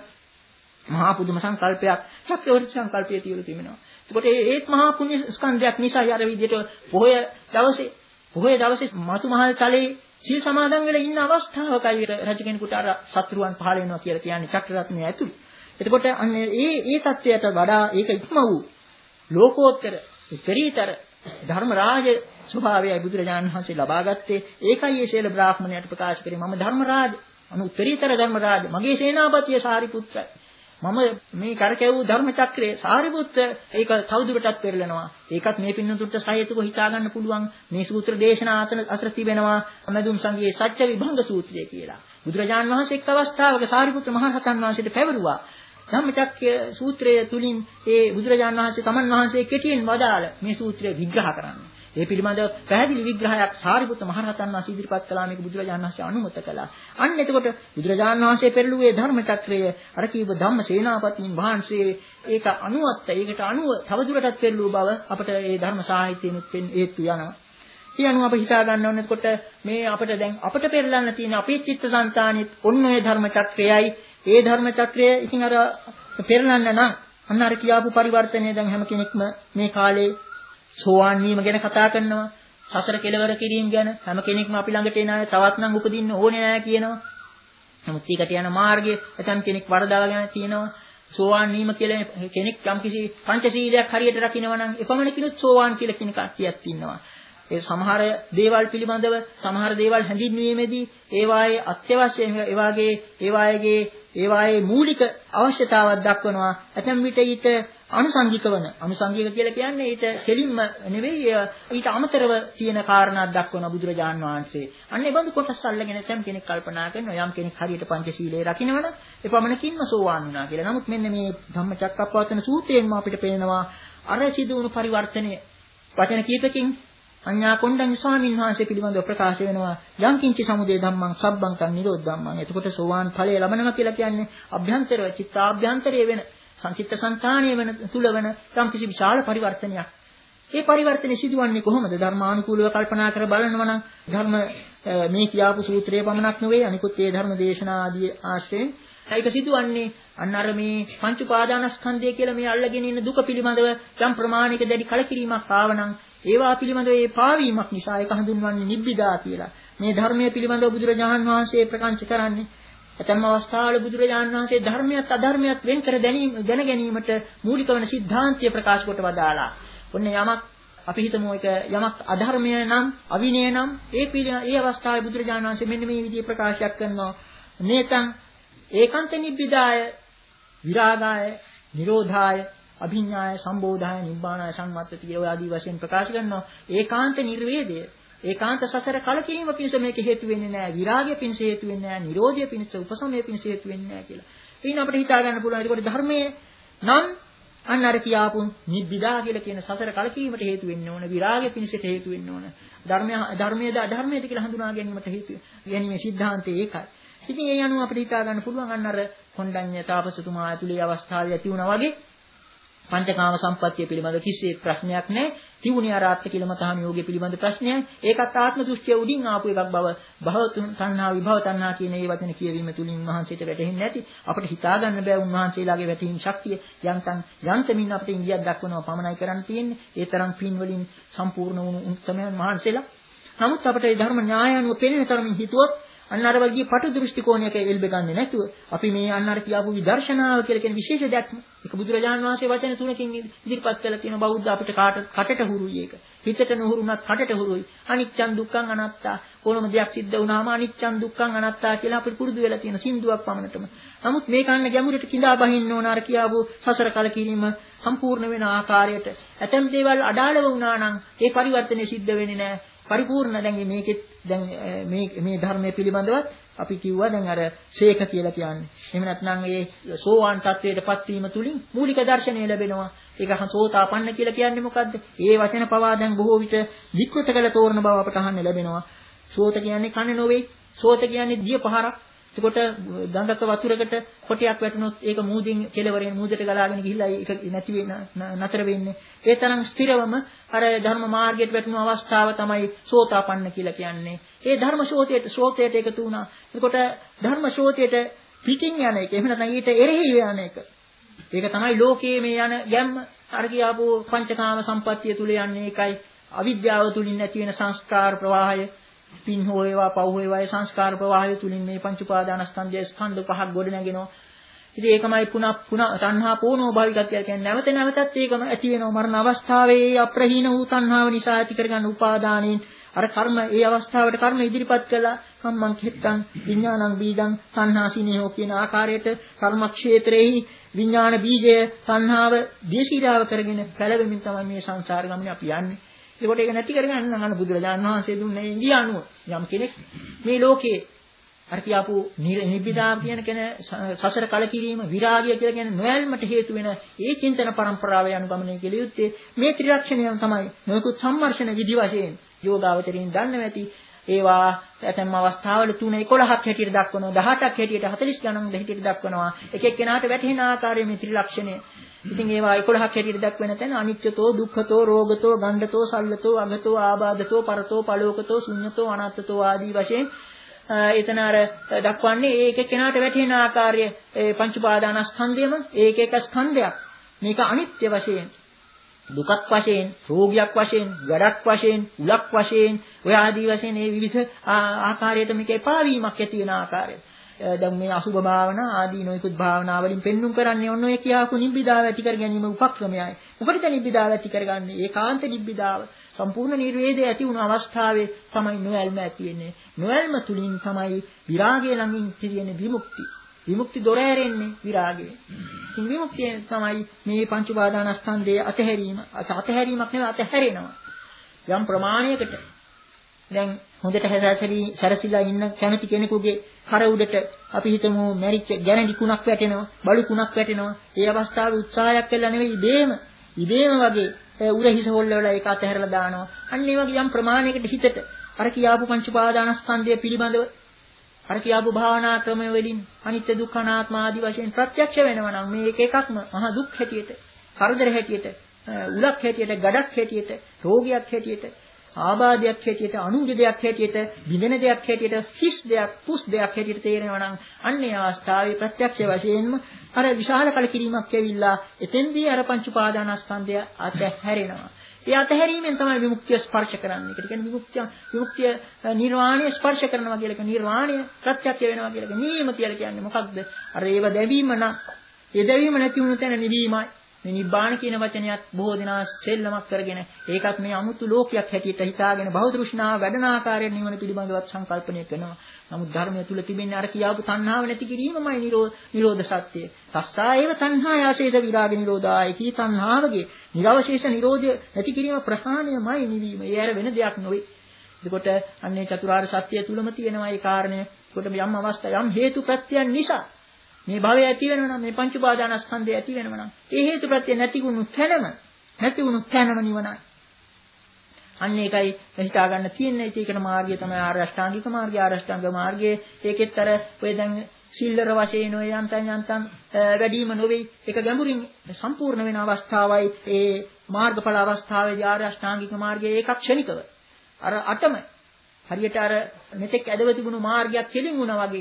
මහා පුදුම සංකල්පයක් චක්‍රවර්ති සංකල්පයේ තියලා තිබෙනවා. ඒකට ඒත් මහා පුණ්‍ය ස්කන්ධයක් නිසා අර විදිහට පොහොය දවසේ පොහොය දවසේ මතු මහල් තලයේ සීල් සමාදන් වෙලා ඉන්න අවස්ථාවකයි රජ කෙනෙකුට අර සත්‍රුවන් පහළ වෙනවා කියලා කියන්නේ චක්‍රරත්නය ඇතුළු. එතකොට අන්න ඒ ඒ தත්වයට වඩා ඒක ඉක්ම වූ ලෝකෝත්තර උත්තරීතර ධර්මරාජ ස්වභාවයයි බුදුරජාණන් වහන්සේ ලබා ගත්තේ. ඒකයි මේ ශේල බ්‍රාහ්මණයට ප්‍රකාශ කරේ මම ධර්මරාජ අනු උත්තරීතර ධර්මරාජ මගේ සේනාපතිය සාරිපුත්‍රයි. මම මේ කරකැවූ ධර්ම චක්‍රයේ සාරිපුත්‍ර ඒක තවදුරටත් පෙරලනවා. ඒකත් මේ පින්නතුන්ට සහයතුව හිතා ගන්න පුළුවන් මේ සූත්‍ර දේශනා අතර අතර තිබෙනවා අමදුම් සංගයේ සත්‍ය විභංග සූත්‍රය කියලා. බුදුරජාණන් වහන්සේ එක් අවස්ථාවක සාරිපුත්‍ර මහ රහතන් වහන්සේට පැවරුවා. ධම්මචක්්‍ය සූත්‍රය තුලින් ඒ බුදුරජාණන් වහන්සේ තමන් වහන්සේ කෙටියෙන් වදාළ මේ සූත්‍රය විග්‍රහ කරන්නේ. ඒ පිළිබඳව පැහැදිලි විග්‍රහයක් සාරිපුත්‍ර මහ රහතන් වහන්සේ ඉදිරිපත් කළා මේක බුදුරජාණන් වහන්සේ අනුමත කළා. අන්න එතකොට බුදුරජාණන් වහන්සේ පෙරළුවේ ධර්මචක්‍රය අර කීව ධම්ම සේනාපතීන් වහන්සේ ඒක අනුවත් ඒකට අනුව තවදුරටත් පෙරළුව බව අපට ඒ ධර්ම සාහිත්‍යයෙන් හේතු යනවා. ඒ අනුව අපි හිතා ගන්න ඕනේ එතකොට මේ අපිට දැන් අපිට පෙරලන්න තියෙන අපේ චිත්තසංතානෙත් ඔන්න ඔය ධර්මචක්‍රයයි ඒ ධර්ම චක්‍රය ඉතින් අර පෙරලන්න නම් අන්න අර කියාපු පරිවර්තනය දැන් හැම කෙනෙක්ම මේ කාලේ සෝවාන් වීම ගැන කතා කරනවා. සසර කෙලවර කිරීම ගැන හැම කෙනෙක්ම අපි ළඟට එන අය තවත් නම් උපදින්න ඕනේ නැහැ කියනවා. නමුත් ඒකට යන මාර්ගය ඇතම් කෙනෙක් වරදවාගෙන තියෙනවා. සෝවාන් වීම කියලා කෙනෙක් යම්කිසි පංචශීලයක් හරියට රකින්නවා නම් එපමණකිනුත් සෝවාන් කියලා කියන කතියක් ඉන්නවා. ඒ සමහර දේවල් පිළිබඳව සමහර දේවල් හැඳින්වීමේදී ඒවායේ අත්‍යවශ්‍ය ඒ වාගේ ඒවායේ ඒවායේ මූලික අවශ්‍යතාවක් දක්වනවා. ඇතැම් විට ඊට අනුසංගික වන අනුසංගික කියලා කියන්නේ ඊට කෙලින්ම නෙවෙයි ඊට අමතරව තියෙන කාරණාවක් දක්වන බුදුරජාන් වහන්සේ. අන්න ඒ බඳු කොටස් අල්ලගෙන ඇතැම් කෙනෙක් කල්පනා කරනවා යම් කෙනෙක් හරියට පංචශීලයේ රකින්නවනම් එපමණකින්ම සෝවාන් වුණා කියලා. නමුත් මෙන්න මේ ධම්මචක්කප්පවත්තන සූත්‍රයෙන්ම අපිට පේනවා අර සිදු වුණු පරිවර්තනය වචන කීපකින් අඤ්ඤා කොණ්ඩඤ්ඤ ස්වාමීන් වහන්සේ පිළිබඳව ප්‍රකාශ වෙනවා යම් කිංචි සමුදය ධම්මං සබ්බං කං නිරෝධ ධම්මං. එතකොට සෝවාන් ඵලය ලබනවා කියලා කියන්නේ අභ්‍යන්තර චිත්තාභ්‍යන්තරයේ වෙන සංචිත්ත සංතානයේ වෙන තුල වෙන යම් කිසි විශාල පරිවර්තනයක්. ඒ පරිවර්තනය සිදුවන්නේ කොහොමද? ධර්මානුකූලව කල්පනා කර බලනවා නම් ධර්ම මේ කියාපු සූත්‍රයේ පමණක් නෙවෙයි අනිකුත් ඒ ධර්ම දේශනා ආදී ආශ්‍රයෙන් ඒක සිදුවන්නේ අන්න අර මේ පංච උපාදානස්කන්ධය කියලා මේ අල්ලගෙන ඉන්න දුක පිළිබඳව යම් ප්‍රමාණික දැඩි කලකිරීමක් ආවනම් ඒවා පිළිබඳව ඒ පාවීමක් නිසා ඒක හඳුන්වන්නේ නිබ්බිදා කියලා. මේ ධර්මයේ පිළිබඳව බුදුරජාණන් වහන්සේ ප්‍රකාශ කරන්නේ ඇතැම් අවස්ථාවල බුදුරජාණන් වහන්සේ ධර්මයක් අධර්මයක් වෙන් කර දැනීම දැන ගැනීමට මූලික වන સિદ્ધාන්තය ප්‍රකාශ කොට වදාලා. ඔන්න යමක් අපි හිතමු ඒක යමක් අධර්මය නම් අවිනය නම් ඒ ඒ අවස්ථාවේ බුදුරජාණන් වහන්සේ මෙන්න මේ විදිහේ ප්‍රකාශයක් කරනවා. නේතං ඒකාන්ත නිබ්බිදාය විරාගාය නිරෝධාය අභිඥාය සම්බෝධාය නිබ්බානාය සංවත්තති කියලා ආදී වශයෙන් ප්‍රකාශ කරනවා. ඒකාන්ත නිර්වේදය ඒකාන්ත සසර කලකිරීම පිණිස මේක හේතු වෙන්නේ නැහැ. විරාගය පිණිස හේතු වෙන්නේ නැහැ. නිරෝධය පිණිස උපසමය පිණිස හේතු වෙන්නේ නැහැ කියලා. එයින් අපිට හිතා ගන්න පුළුවන්. ඒකට ධර්මයේ නම් අන්න අර කියාපු නිබ්බිදා කියලා කියන සසර කලකිරීමට හේතු වෙන්න ඕන. විරාගය පිණිසට හේතු වෙන්න ඕන. ධර්මය ධර්මයේද අධර්මයේද කියලා හඳුනා ගැනීමට හේතු ගැනීමේ સિદ્ધාන්තය ඒකයි. ඉතින් ඒ අනුව අපිට හිතා ගන්න පුළුවන් අන්න අර කොණ්ඩඤ්ඤ තාපසතුමා ඇතුළේ අවස්ථාවේ ඇති වුණා වගේ පංචකාම සම්පත්තිය පිළිබඳ කිසිේ ප්‍රශ්නයක් නැහැ. තිවුණේ ආරාත්ත කියලා මතහම යෝගය පිළිබඳ ප්‍රශ්නයක්. ඒකත් ආත්ම දෘෂ්ටිය උඩින් ආපු එකක් බව භව තණ්හා විභව තණ්හා කියන මේ වචන කියවීම තුලින් මහන්සියට වැටහෙන්නේ නැති. අපිට හිතා ගන්න බෑ උන්වහන්සේලාගේ වැටහීම් ශක්තිය යන්තම් යන්තමින් අපිට ඉංගියක් දක්වනවා පමණයි කරන්න තියෙන්නේ. ඒ තරම් පින් වලින් සම්පූර්ණ වුණු උත්තරමයන් මහන්සේලා. නමුත් අපිට මේ ධර්ම න්‍යාය අනුව පෙනෙන තරමින් හිතුවොත් අන්න අර වගේ පටු දෘෂ්ටි කෝණයක එල්බ ගන්නේ නැතුව අපි මේ අන්න අර කියාපු විදර්ශනාව කියලා කියන විශේෂ දෙයක් ඒක බුදුරජාණන් වහන්සේ වචන තුනකින් ඉදිරිපත් කළා තියෙන බෞද්ධ අපිට කාට කටට හුරුයි ඒක. හිතට නුහුරුණත් කටට හුරුයි. අනිච්චං දුක්ඛං අනාත්තා ඕනම දෙයක් සිද්ධ වුණාම අනිච්චං දුක්ඛං අනාත්තා කියලා අපිට පුරුදු වෙලා තියෙන සින්දුවක් පමණටම. නමුත් මේ කන්න ගැඹුරට කිඳා බහින්න ඕන අර කියාපු සසර කලකිරීම සම්පූර්ණ වෙන ආකාරයට ඇතම් දේවල් අඩාලව වුණා නම් ඒ පරිවර්තනය සිද්ධ වෙන්නේ නැහැ. පරිපූර්ණ දැන් මේකෙත් දැන් මේ මේ ධර්මයේ පිළිබඳව අපි කිව්වා දැන් අර ශේක කියලා කියන්නේ. එහෙම නැත්නම් ඒ සෝවාන් තත්වයටපත් වීම තුලින් මූලික දර්ශනය ලැබෙනවා. ඒක සෝතාපන්න කියලා කියන්නේ මොකද්ද? ඒ වචන පවා දැන් බොහෝ විට විකෘත කළ තෝරන බව අපට අහන්න ලැබෙනවා. සෝත කියන්නේ කන නොවේ. සෝත කියන්නේ දිය පහරක්. එතකොට ගඟක වතුරකට කොටයක් වැටුනොත් ඒක මූදින් කෙලවරෙන් මූදට ගලාගෙන ගිහිල්ලා ඒක නැති වෙන නතර වෙන්නේ. ඒ තරම් ස්ථිරවම අර ධර්ම මාර්ගයට වැටුණු අවස්ථාව තමයි සෝතාපන්න කියලා කියන්නේ. ඒ ධර්ම ශෝතයට ශෝතයට එකතු වුණා. එතකොට ධර්ම ශෝතයට පිටින් යන එක. එහෙම නැත්නම් ඊට එරෙහි යන එක. ඒක තමයි ලෝකයේ මේ යන ගැම්ම. අර කියාපු පංචකාම සම්පත්තිය තුල යන්නේ ඒකයි. අවිද්‍යාව තුලින් නැති වෙන සංස්කාර ප්‍රවාහය. පින් හෝ ඒවා පව් හෝ ඒවා සංස්කාර ප්‍රවාහය තුලින් මේ පංච උපාදානස්කන්ධයේ ස්කන්ධ පහක් ගොඩ නැගෙනවා. ඉතින් ඒකමයි පුනః පුනଃ තණ්හා පෝනෝ භාවිකත්වය කියන්නේ නැවත නැවතත් ඒකම ඇති වෙනවා. මරණ අවස්ථාවේ අප්‍රහීන වූ තණ්හාව නිසා ඇති කරගන්න උපාදානෙන් අර කර්ම ඒ අවස්ථාවට කර්ම ඉදිරිපත් කළා. සම්මන් කිත්තං විඥානං බීජං තණ්හා සිනේහෝ කියන ආකාරයට කර්මක්ෂේත්‍රයේහි විඥාන බීජය තණ්හාව දේශීරාව කරගෙන පැලවෙමින් තමයි මේ සංසාර ගමනේ අපි යන්නේ. ඒකට ඒක නැති කරගන්න නම් අන්න බුදුරජාණන් වහන්සේ දුන්නේ ඉන්දිය අනුව යම් කෙනෙක් මේ ලෝකයේ අර කියාපු නිබ්බිදා කියන කෙන සසර කලකිරීම විරාගය කියලා කියන නොයල්මට හේතු වෙන ඒ චින්තන පරම්පරාව යනුගමනය කියලා යුත්තේ මේ ත්‍රිලක්ෂණයන් තමයි නොයෙකුත් සම්මර්ෂණ විදි වශයෙන් යෝගාවචරින් දන්නව ඇති ඒවා ඇතැම් අවස්ථාවල තුන එකොළහක් හැටියට දක්වනවා දහඅටක් හැටියට හතළිස් ගණන් හැටියට දක්වනවා එක එක්කෙනාට වැටහෙන ආකාරයේ මේ ත්‍රිලක්ෂණය. ඉතින් ඒවා එකොළහක් හැටියට දක්වන තැන අනිත්‍යතෝ දුක්ඛතෝ රෝගතෝ ගණ්ඩතෝ සල්ලතෝ අගතෝ ආබාධතෝ පරතෝ පලෝකතෝ ශුඤ්ඤතෝ අනාත්තතෝ ආදී වශයෙන් එතන අර දක්වන්නේ ඒක එක්කෙනාට වැටහෙන ආකාරය ඒ පංච උපාදානස්කන්ධයම ඒක එක ස්කන්ධයක්. මේක අනිත්‍ය වශයෙන් දුකක් වශයෙන් රෝගයක් වශයෙන් ගඩක් වශයෙන් උලක් වශයෙන් ඔය ආදී වශයෙන් මේ විවිධ ආකාරයට මේක එපා වීමක් ඇති වෙන ආකාරය. දැන් මේ අසුභ භාවනා ආදී නොයෙකුත් භාවනා වලින් පෙන්눔 කරන්නේ ඔන්න ඔය කියාපු නිබ්බිදාව ඇති කර ගැනීම උපක්‍රමයයි. මොකටද නිබ්බිදාව ඇති කරගන්නේ? ඒකාන්ත නිබ්බිදාව. සම්පූර්ණ නිර්වේදය ඇති වුණු අවස්ථාවේ තමයි නොයල්ම ඇති වෙන්නේ. නොයල්ම තුලින් තමයි විරාගය ළඟින් තියෙන විමුක්ති. විමුක්ති දොර ඇරෙන්නේ විරාගය. ඉතින් විමුක්තිය තමයි මේ පංච උපාදානස්කන්ධයේ අතහැරීම. අතහැරීමක් නෙවෙයි අතහැරෙනවා. යම් ප්‍රමාණයකට දැන් හොඳට හැසැසී සැරසිලා ඉන්න කැමති කෙනෙකුගේ කර උඩට අපි හිතමු මැරිච්ච ගැරන්ටි කුණක් වැටෙනවා, බලු කුණක් වැටෙනවා. ඒ අවස්ථාවේ උත්සාහයක් කළා නෙවෙයි ඉබේම ඉබේම වගේ උරහිස හොල්ලවලා ඒක අතහැරලා දානවා. අන්න ඒ වගේ යම් ප්‍රමාණයකට හිතට අර කියාපු පංච උපාදානස්කන්ධය පිළිබඳව අර කියාපු භාවනා ක්‍රම වලින් අනිත්‍ය දුක්ඛ අනාත්ම ආදී වශයෙන් ප්‍රත්‍යක්ෂ වෙනවා නම් මේ එක එකක්ම මහා දුක් හැටියට, කරදර හැටියට, උලක් හැටියට, ගඩක් හැටියට, රෝගයක් හැටියට, ආබාධයක් හැටියට, අනුන්ගේ දෙයක් හැටියට, බිඳෙන දෙයක් හැටියට, හිස් දෙයක්, පුස් දෙයක් හැටියට තේරෙනවා නම් අන්නේ අවස්ථාවේ ප්‍රත්‍යක්ෂ වශයෙන්ම අර විශාල කලකිරීමක් ඇවිල්ලා එතෙන්දී අර පංච උපාදානස්කන්ධය අතහැරෙනවා. ඒ අතහැරීමෙන් තමයි විමුක්තිය ස්පර්ශ කරන්නේ. ඒකට කියන්නේ විමුක්තිය විමුක්තිය නිර්වාණය ස්පර්ශ කරනවා කියලා කියන නිර්වාණය ප්‍රත්‍යක්ෂ වෙනවා කියලා කියන නිවීම කියලා කියන්නේ මොකක්ද? අර ඒව දැවීම නම් ඒ දැවීම නැති වුණු තැන නිවීමයි. මේ නිබ්බාන කියන වචනයත් බොහෝ දෙනා සෙල්ලමක් කරගෙන ඒකත් මේ අමුතු ලෝකයක් හැටියට හිතාගෙන බහු තෘෂ්ණාව වැඩන ආකාරයෙන් නිවන පිළිබඳවත් සංකල්පණය කරනවා. නමුත් ධර්මය තුල තිබෙන්නේ අර කියාපු තණ්හාව නැති කිරීමමයි නිරෝධ නිරෝධ සත්‍යය. තස්සා ඒව තණ්හා යාශේත විරාග නිරෝධායි කී තණ්හාවගේ නිරවශේෂ නිරෝධය නැති කිරීම ප්‍රහාණයමයි නිවීම. ඒ අර වෙන දෙයක් නෙවෙයි. එතකොට අන්නේ චතුරාර්ය සත්‍යය තුලම තියෙනවා ඒ කාරණය. එතකොට යම් අවස්ථා යම් හේතු ප්‍රත්‍යයන් නිසා මේ භවය ඇති වෙනවා නම් මේ පංච උපාදානස්කන්ධය ඇති වෙනවා නම් ඒ හේතු ප්‍රත්‍ය නැති වුණු තැනම නැති වුණු තැනම නිවනයි. අන්න ඒකයි හිතා ගන්න තියෙන්නේ. ඒකට මාර්ගය තමයි ආර්ය අෂ්ටාංගික මාර්ගය. ආර්ය අෂ්ටාංග මාර්ගයේ ඒකෙත් අර ඔය දැන් සිල්ලර වශයෙන් ඔය යන්තම් යන්තම් වැඩිම නොවේ. ඒක ගැඹුරින් සම්පූර්ණ වෙන අවස්ථාවයි ඒ මාර්ගඵල අවස්ථාවේදී ආර්ය අෂ්ටාංගික මාර්ගයේ ඒකක් ක්ෂණිකව අර අටම හරියට අර මෙතෙක් ඇදව තිබුණු මාර්ගයක් කෙලින් වුණා වගේ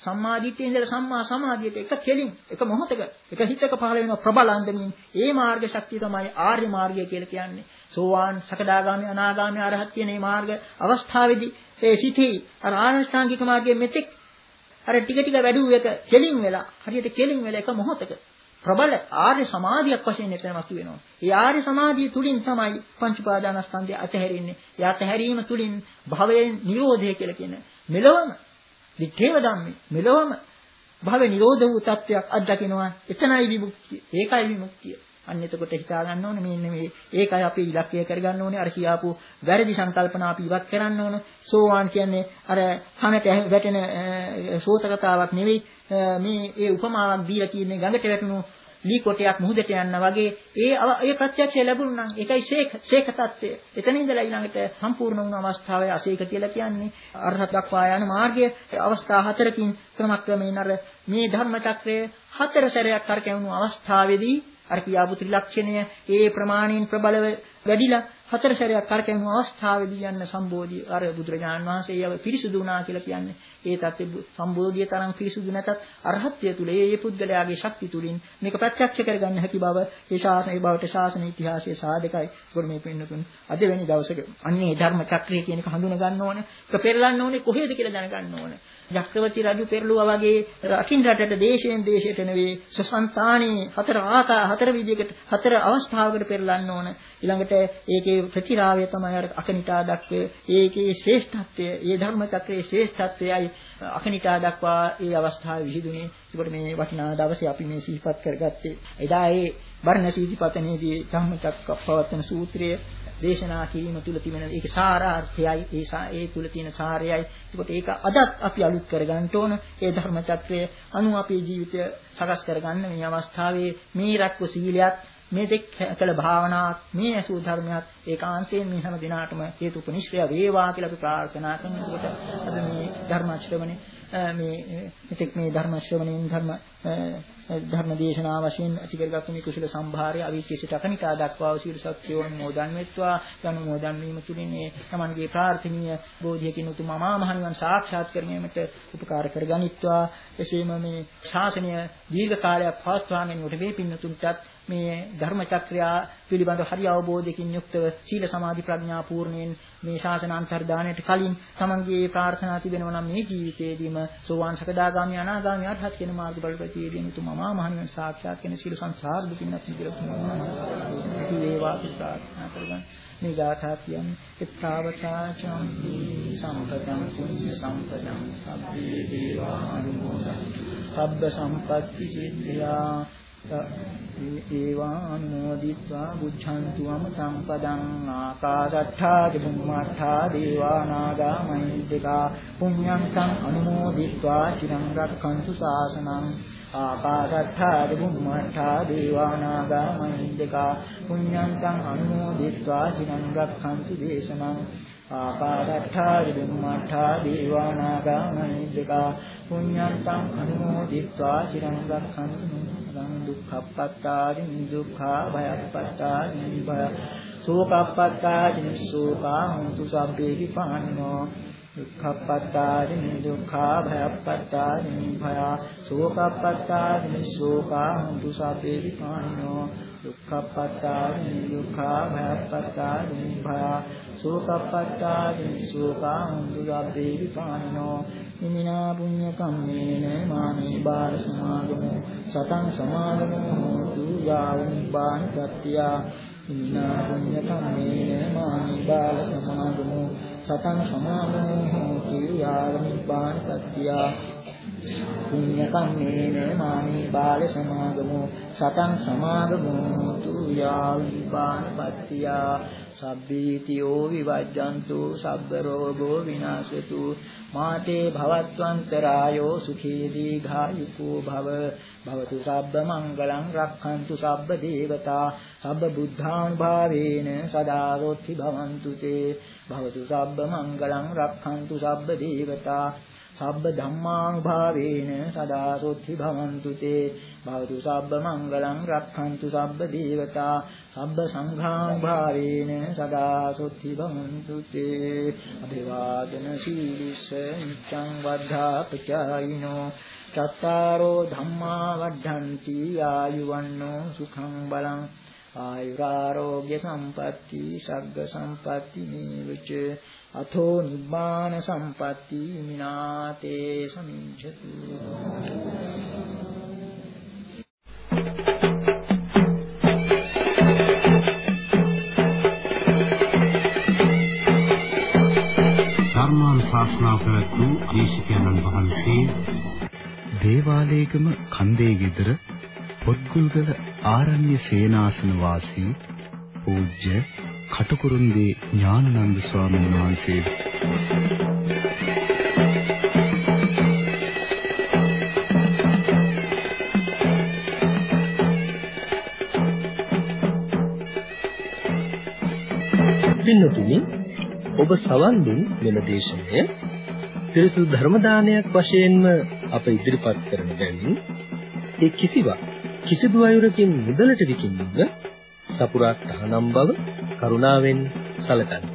සම්මා දිට්ඨිය ඉඳලා සම්මා සමාධියට එක කෙලින් එක මොහොතක එක හිතක පහළ වෙන ප්‍රබලන්දමින් ඒ මාර්ග ශක්තිය තමයි ආර්ය මාර්ගය කියලා කියන්නේ. සෝවාන් සකදාගාමී අනාගාමී අරහත් කියන මේ මාර්ග අවස්ථාවේදී ඒ සිටි අර ආරෂ්ඨාංගික මාර්ගයේ මෙතෙක් අර ටික ටික වැඩුව එක කෙලින් වෙලා හරියට කෙලින් වෙලා එක මොහොතක ප්‍රබල ආර්ය සමාධියක් වශයෙන් එතනමතු වෙනවා. ඒ ආර්ය සමාධිය තුලින් තමයි පංච උපාදානස්කන්ධය අතහැරෙන්නේ. ඒ අතහැරීම තුලින් භවයේ නිරෝධය කියලා කියන මෙලොවම දිත්තේව ධම්මේ මෙලොවම භවයේ නිරෝධ වූ තත්වයක් අත්දකිනවා. එතනයි විමුක්තිය. ඒකයි විමුක්තිය. අන්න එතකොට හිතා ගන්න ඕනේ මෙන්න මේ ඒකයි අපි ඉලක්කය කරගන්න ඕනේ. අර කියාපු වැරදි සංකල්පනා අපි ඉවත් කරන්න ඕනේ. සෝවාන් කියන්නේ අර කනට වැටෙන සෝත කතාවක් නෙවෙයි. මේ ඒ උපමාවක් දීලා කියන්නේ ගඟට වැටුණු ලී කොටයක් මුහුදට යන්න වගේ ඒ ඒ ප්‍රත්‍යක්ෂය ලැබුණා නම් ඒකයි ශේක ශේක තත්ත්වය. එතන ඉඳලා ඊළඟට සම්පූර්ණ වුණ අවස්ථාවේ අශේක කියලා කියන්නේ අරහත් දක්වා යන මාර්ගයේ අවස්ථා හතරකින් ක්‍රමක්‍රමයෙන් අර මේ ධර්ම චක්‍රය හතර සැරයක් කරකැවුණු අවස්ථාවේදී අර කියාපු ත්‍රිලක්ෂණය ඒ ප්‍රමාණයෙන් ප්‍රබලව වැඩිලා හතර සැරයක් කරකැවුණු අවස්ථාවේදී යන්න සම්බෝධිය අර බුදුරජාණන් වහන්සේ යව පිරිසුදු වුණා කියලා කියන්නේ ඒ தත්ත්ව සම්බෝධිය තරම් පිරිසුදු නැතත් අරහත්ත්වය තුල ඒ පුද්ගලයාගේ ශක්තිය තුලින් මේක ප්‍රත්‍යක්ෂ කරගන්න හැකි බව ඒ ශාසනයේ බවට ශාසන ඉතිහාසයේ සාධකයි. ඒකෝ මේ පින්නතුන් අද වෙනි දවසක අන්නේ ධර්ම චක්‍රය කියන එක හඳුන ගන්න ඕනේ. ඒක පෙරලන්න ඕනේ කොහෙද කියලා දැනගන්න ඕනේ. චක්‍රවර්ති රජු පෙරළුවා වගේ රටින් රටට දේශයෙන් දේශයට නෙවෙයි සසන්තානේ හතර ආකා හතර විදිහකට හතර අවස්ථාවකට පෙරලන්න ඕන. ඊළඟට ඒකේ ප්‍රතිරාවය තමයි අර අකනිටා දක්වේ. ඒකේ ශ්‍රේෂ්ඨත්වය, ඒ ධර්ම චක්‍රයේ ශ්‍රේෂ්ඨත්වයයි අකනිටා දක්වා ඒ අවස්ථාවේ විහිදුනේ. ඒකට මේ වටිනා දවසේ අපි මේ සිහිපත් කරගත්තේ. එදා ඒ වර්ණ සීතිපතනේදී ධම්ම චක්කප්පවත්තන සූත්‍රය දේශනා කිරීම තුල තිබෙන ඒක සාරාර්ථයයි ඒ ඒ තුල තියෙන සාරයයි. ඒකට ඒක අදත් අපි අලුත් කරගන්න ඕන. ඒ ධර්ම චක්‍රය අනුව අපේ ජීවිතය සකස් කරගන්න මේ අවස්ථාවේ මේ රැක්ව සීලයක් මේ දෙක් කළ භාවනාවක් මේ අසු ධර්මයක් ඒකාන්තයෙන් මේ හැම දිනාටම හේතු උපනිශ්‍රය වේවා කියලා අපි ප්‍රාර්ථනා කරනකොට අද මේ ධර්ම ශ්‍රවණේ මේ මෙතෙක් මේ ධර්ම ශ්‍රවණයෙන් ධර්ම ධර්ම දේශනා වශයෙන් ඇති කරගත්තු මේ කුසල සම්භාරය අවිච්ඡේසිත අකනිකා දක්වා සීල සත්‍යෝන් මොදන් වෙත්වා යන මොදන් වීම තුලින් මේ තමන්ගේ ප්‍රාර්ථනීය බෝධියකින් උතුම් අමා මහ නිවන් සාක්ෂාත් කරගැනීමට උපකාර කරගනිත්වා. එසේම මේ ශාසනය දීර්ඝ කාලයක් පවත්වාගෙන යනට වේ පින්නතුන්ටත් මේ ධර්ම චක්‍රය පිළිබඳ හරි අවබෝධයකින් යුක්තව සීල සමාධි ප්‍රඥා පූර්ණයෙන් මේ ශාසන අන්තර්දානයට කලින් තමන්ගේ ප්‍රාර්ථනා තිබෙනවා නම් මේ ජීවිතයේදීම සෝවාන් සකදාගාමී අනාගාමී අරහත් කියන මාර්ග බලපතියේදීම උතුම් අමා මහ නිවන් සාක්ෂාත් කරන සීල සංසාර දුකින් අත් මිදෙලා තුමා වේවා ප්‍රාර්ථනා කරගන්න. මේ ගාථා කියන්නේ එත්තාවතා චම්පි සම්පතං පුඤ්ඤ සම්පතං සබ්බේ දේවානුමෝදං සබ්බ සම්පත්ති සිද්ධා ඒවානුමෝදිत्वा බුද්ධන්තු අමතං පදං ආකාශට්ඨා චුම්මට්ඨා දේවානාගා මහිද්దికා පුඤ්ඤන්තං අනුමෝදිत्वा චිරං රක්ඛන්තු ශාසනං ආකාශට්ඨා චුම්මට්ඨා දේවානාගා මහිද්దికා පුඤ්ඤන්තං අනුමෝදිत्वा චිරං රක්ඛන්තු දේශනං ආකාශට්ඨා චුම්මට්ඨා දේවානාගා මහිද්దికා පුඤ්ඤන්තං අනුමෝදිत्वा චිරං රක්ඛන්තු දුක්ඛප්පත්තාදි දුක්ඛා භයප්පත්තාදි භය සෝකප්පත්තාදි සෝකා හුතු සබ්බේ විපානිනෝ දුක්ඛප්පත්තාදි දුක්ඛා භයප්පත්තාදි භය සෝකප්පත්තාදි සෝකා හුතු සබ්බේ විපානිනෝ දුක්ඛප්පත්තාදි දුක්ඛා භයප්පත්තාදි භය සෝකප්පත්තාදි සෝකා හුතු සබ්බේ විපානිනෝ ඉමිනා පුඤ්ඤ කම්මේන මාමේ බාල සමාගමෝ සතං සමාගමෝ හෝතු යාව නිබ්බාන සත්‍ය. ඉමිනා පුඤ්ඤ කම්මේන මාමේ බාල සමාගමෝ සතං සමාගමෝ හෝතු යාව නිබ්බාන සත්‍ය. පුඤ්ඤ කම්මේන මාමේ බාල සමාගමෝ සතං සමාගමෝ හෝතු යාව නිබ්බාන සත්‍ය. සබ්බීතියෝ විවජ්ජන්තු සබ්බ රෝගෝ විනාශතු මාතේ භවත්වන්තරායෝ සුඛී දීඝායුකෝ භව භවතු සබ්බ මංගලං රක්ඛන්තු සබ්බ දේවතා සබ්බ බුද්ධානුභාවේන සදා රොත්ති භවන්තු තේ භවතු සබ්බ මංගලං රක්ඛන්තු සබ්බ දේවතා සබ්බ ධම්මානුභාවේන සදා සොත්ති භවන්තු තේ භවතු සබ්බ මංගලං රක්ඛන්තු සබ්බ දේවතා සබ්බ සංඝානුභාවේන සදා සොත්ති භවන්තු තේ අභිවාදන සීලිස්ස නිච්ඡං වද්ධා පචායිනෝ චත්තාරෝ ධම්මා වද්ධන්ති ආයුවන්නෝ සුඛං බලං ආයුරාෝග්‍ය සම්පatti සග්ග සම්පatti නීවච අතෝ නිබ්බාන සම්පatti මිනාතේ සමිඤ්ඤතු ධර්මානුශාසනා කරතු දේශිකානන් වහන්සේ දේවාලේගම කන්දේ ගෙදර පොත්ගුල්ගල ආරණ්‍ය සේනාසන වාසී පූජ්‍ය කටුකුරුන්දී ඥානানন্দ ස්වාමීන් වහන්සේ පින්නතුනි ඔබ සවන් දුන් මෙම දේශනය පිරිසුදු ධර්ම දානයක් වශයෙන්ම අප ඉදිරිපත් කරන බැවින් ඒ කිසිවක් කිසිදු අයුරකින් මුදලට විකිණීම සපුරා තහනම් බව කරුණාවෙන් සැලකන්න.